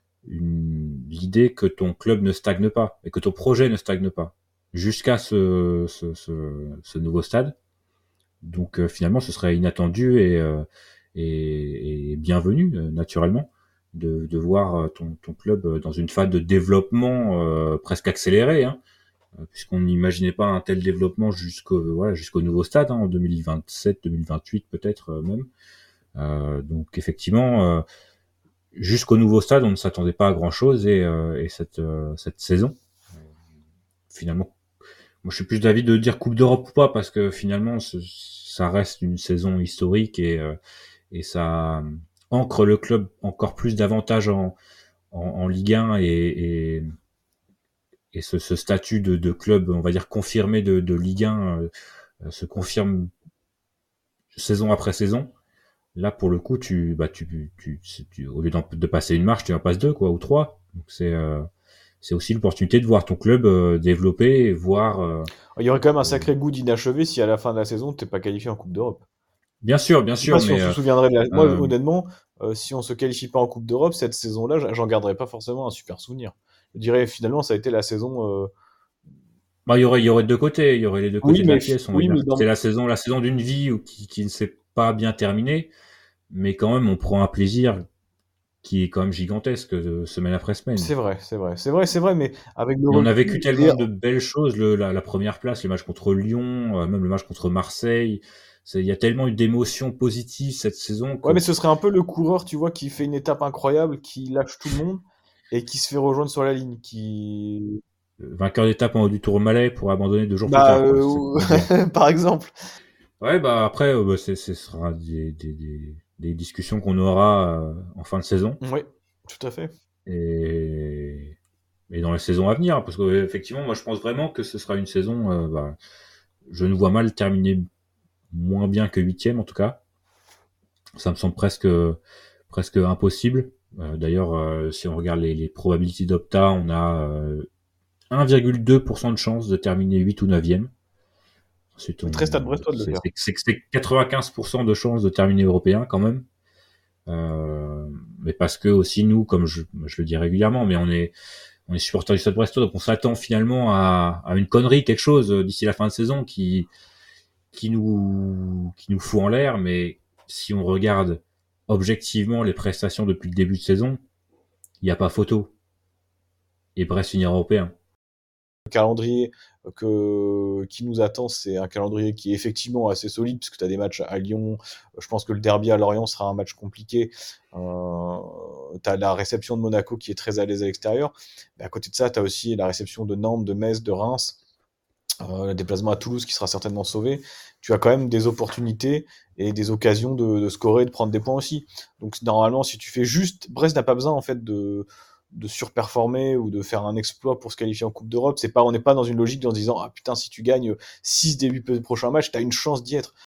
une l'idée que ton club ne stagne pas et que ton projet ne stagne pas jusqu'à ce, ce, ce, ce nouveau stade. Donc euh, finalement, ce serait inattendu et, euh, et, et bienvenu, euh, naturellement, de, de voir ton, ton club dans une phase de développement euh, presque accélérée, hein, puisqu'on n'imaginait pas un tel développement jusqu'au, voilà, jusqu'au nouveau stade, hein, en deux mille vingt-sept, deux mille vingt-huit peut-être euh, même. Euh, donc effectivement, euh, jusqu'au nouveau stade, on ne s'attendait pas à grand chose et, euh, et cette, euh, cette saison, euh, finalement, moi je suis plus d'avis de dire Coupe d'Europe ou pas parce que finalement ce, ça reste une saison historique et, euh, et ça ancre le club encore plus davantage en, en, en Ligue un et, et, et ce, ce statut de, de club, on va dire confirmé de, de Ligue un, euh, se confirme saison après saison. Là, pour le coup, tu, bah, tu, tu, tu, au lieu de passer une marche, tu en passes deux, quoi, ou trois. Donc, c'est, euh, c'est aussi l'opportunité de voir ton club euh, développer et voir. Euh, Il y aurait quand même un sacré goût d'inachevé si à la fin de la saison, t'es pas qualifié en Coupe d'Europe. Bien sûr, bien sûr. Je sais pas mais, si on euh, se souviendrait de la... Moi, euh, honnêtement, euh, si on se qualifie pas en Coupe d'Europe, cette saison-là, j'en garderais pas forcément un super souvenir. Je dirais, finalement, ça a été la saison. Euh... Bah, il y aurait, il y aurait deux côtés. Il y aurait les deux côtés Oui, de la mais, pièce. On oui, va dire. mais dans... C'est la saison, la saison d'une vie où, qui, qui ne s'est pas bien terminée. Mais quand même, on prend un plaisir qui est quand même gigantesque de semaine après semaine. C'est vrai, c'est vrai, c'est vrai, c'est vrai, mais avec le on a recul, vécu tellement et- de belles choses, le, la, la première place, le match contre Lyon, euh, même le match contre Marseille. C'est- Il y a tellement eu d'émotions positives cette saison. Que... Ouais, mais ce serait un peu le coureur, tu vois, qui fait une étape incroyable, qui lâche tout le monde et qui se fait rejoindre sur la ligne, qui... Vainqueur d'étape en haut du Tourmalet pour abandonner deux jours Bah, plus tard. quoi. euh, C'est pour dire. par exemple. Ouais, bah après, euh, bah, c'est, ce sera des, des, des, des discussions qu'on aura euh, en fin de saison. Oui, tout à fait. Et, et dans les saisons à venir, parce que effectivement, moi je pense vraiment que ce sera une saison. Euh, bah, je ne vois mal terminer moins bien que huitième en tout cas. Ça me semble presque presque impossible. Euh, d'ailleurs, euh, si on regarde les, les probabilités d'Opta, on a euh, un virgule deux pour cent de chance de terminer huit ou neuvième. Ensuite, on, Très Stade Brestois de le c'est, faire. c'est, c'est, c'est quatre-vingt-quinze pour cent de chance de terminer européen quand même. Euh, mais parce que aussi nous, comme je, je le dis régulièrement, mais on est on est supporters du Stade Brestois, donc on s'attend finalement à, à une connerie, quelque chose d'ici la fin de saison qui qui nous qui nous fout en l'air. Mais si on regarde objectivement les prestations depuis le début de saison, il n'y a pas photo. Et Brest finira européen. Le calendrier que, qui nous attend, c'est un calendrier qui est effectivement assez solide, puisque tu as des matchs à Lyon. Je pense que le derby à Lorient sera un match compliqué. Euh, tu as la réception de Monaco qui est très à l'aise à l'extérieur. Mais à côté de ça, tu as aussi la réception de Nantes, de Metz, de Reims. Euh, le déplacement à Toulouse qui sera certainement sauvé. Tu as quand même des opportunités et des occasions de, de scorer, de prendre des points aussi. Donc normalement, si tu fais juste... Brest n'a pas besoin en fait de... de surperformer ou de faire un exploit pour se qualifier en Coupe d'Europe. C'est pas, on n'est pas dans une logique en se disant ah putain, si tu gagnes six début de prochain match, t'as une chance d'y être.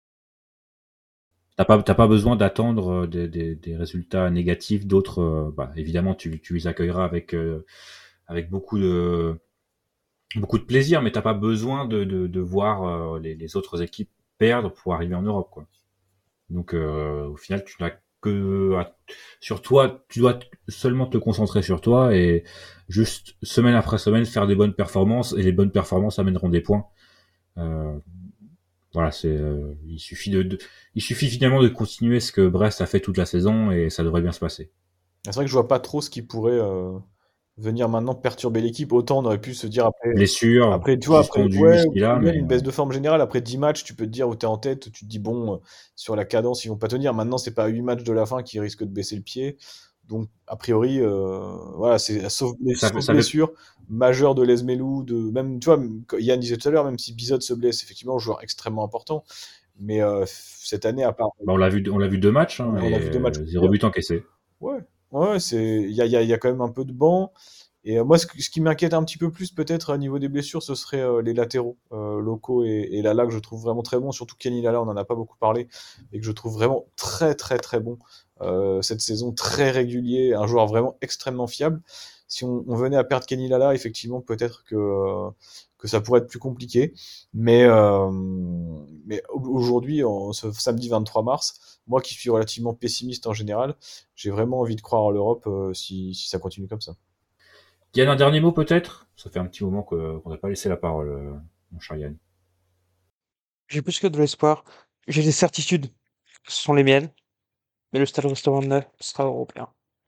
T'as pas, t'as pas besoin d'attendre des, des, des résultats négatifs d'autres. Euh, bah, évidemment, tu, tu les accueilleras avec euh, avec beaucoup de beaucoup de plaisir, mais t'as pas besoin de de, de voir euh, les, les autres équipes perdre pour arriver en Europe, quoi. Donc, euh, au final, tu n'as que sur toi, tu dois seulement te concentrer sur toi et juste semaine après semaine faire des bonnes performances, et les bonnes performances amèneront des points. Euh, voilà, c'est euh, il suffit de, de il suffit finalement de continuer ce que Brest a fait toute la saison et ça devrait bien se passer. C'est vrai que je vois pas trop ce qui pourrait euh, venir maintenant perturber l'équipe. Autant on aurait pu se dire après blessure, après tu vois après ouais, là, mais une baisse de forme générale après dix matchs, tu peux te dire où t'es en tête, tu te dis bon, sur la cadence ils vont pas tenir. Maintenant c'est pas huit matchs de la fin qui risquent de baisser le pied. Donc a priori euh, voilà, c'est sauf, ça, sauf ça blessure veut... majeure de Lesmelou, de même tu vois, Yann disait tout à l'heure, même si Bizot se blesse, effectivement, un joueur extrêmement important. Mais euh, cette année à part bah, on l'a vu on l'a vu deux matchs hein, on a vu deux matchs, zéro but encaissé. Ouais. Ouais, c'est il y a, y, a, y a quand même un peu de banc. Et euh, moi, ce, ce qui m'inquiète un petit peu plus, peut-être, au niveau des blessures, ce serait euh, les latéraux, euh, Loko et, et Lala, que je trouve vraiment très bon. Surtout Kenny Lala, on n'en a pas beaucoup parlé, et que je trouve vraiment très, très, très bon euh, cette saison, très régulier, un joueur vraiment extrêmement fiable. Si on, on venait à perdre Kenny Lala, effectivement, peut-être que, euh, que ça pourrait être plus compliqué. Mais, euh, mais aujourd'hui, en, ce samedi vingt-trois mars, moi qui suis relativement pessimiste en général, j'ai vraiment envie de croire en l'Europe euh, si, si ça continue comme ça. Yann, un dernier mot peut-être ? Ça fait un petit moment que, qu'on n'a pas laissé la parole, euh, mon cher Yann. J'ai plus que de l'espoir. J'ai des certitudes. Ce sont les miennes. Mais le Stade Brestois sera européen.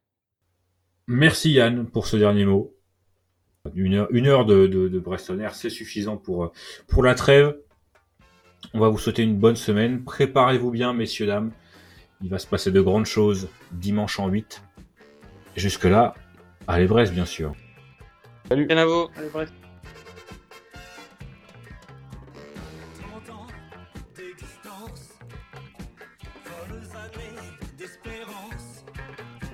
Merci Yann pour ce dernier mot. Une heure, une heure de, de, de Brestonnaire, c'est suffisant pour, pour la trêve. On va vous souhaiter une bonne semaine. Préparez-vous bien, messieurs, dames. Il va se passer de grandes choses dimanche en huit. Jusque-là, allez Brest, bien sûr. Salut. Bien à vous. Allez, Brest. d'existence, folles années d'espérance.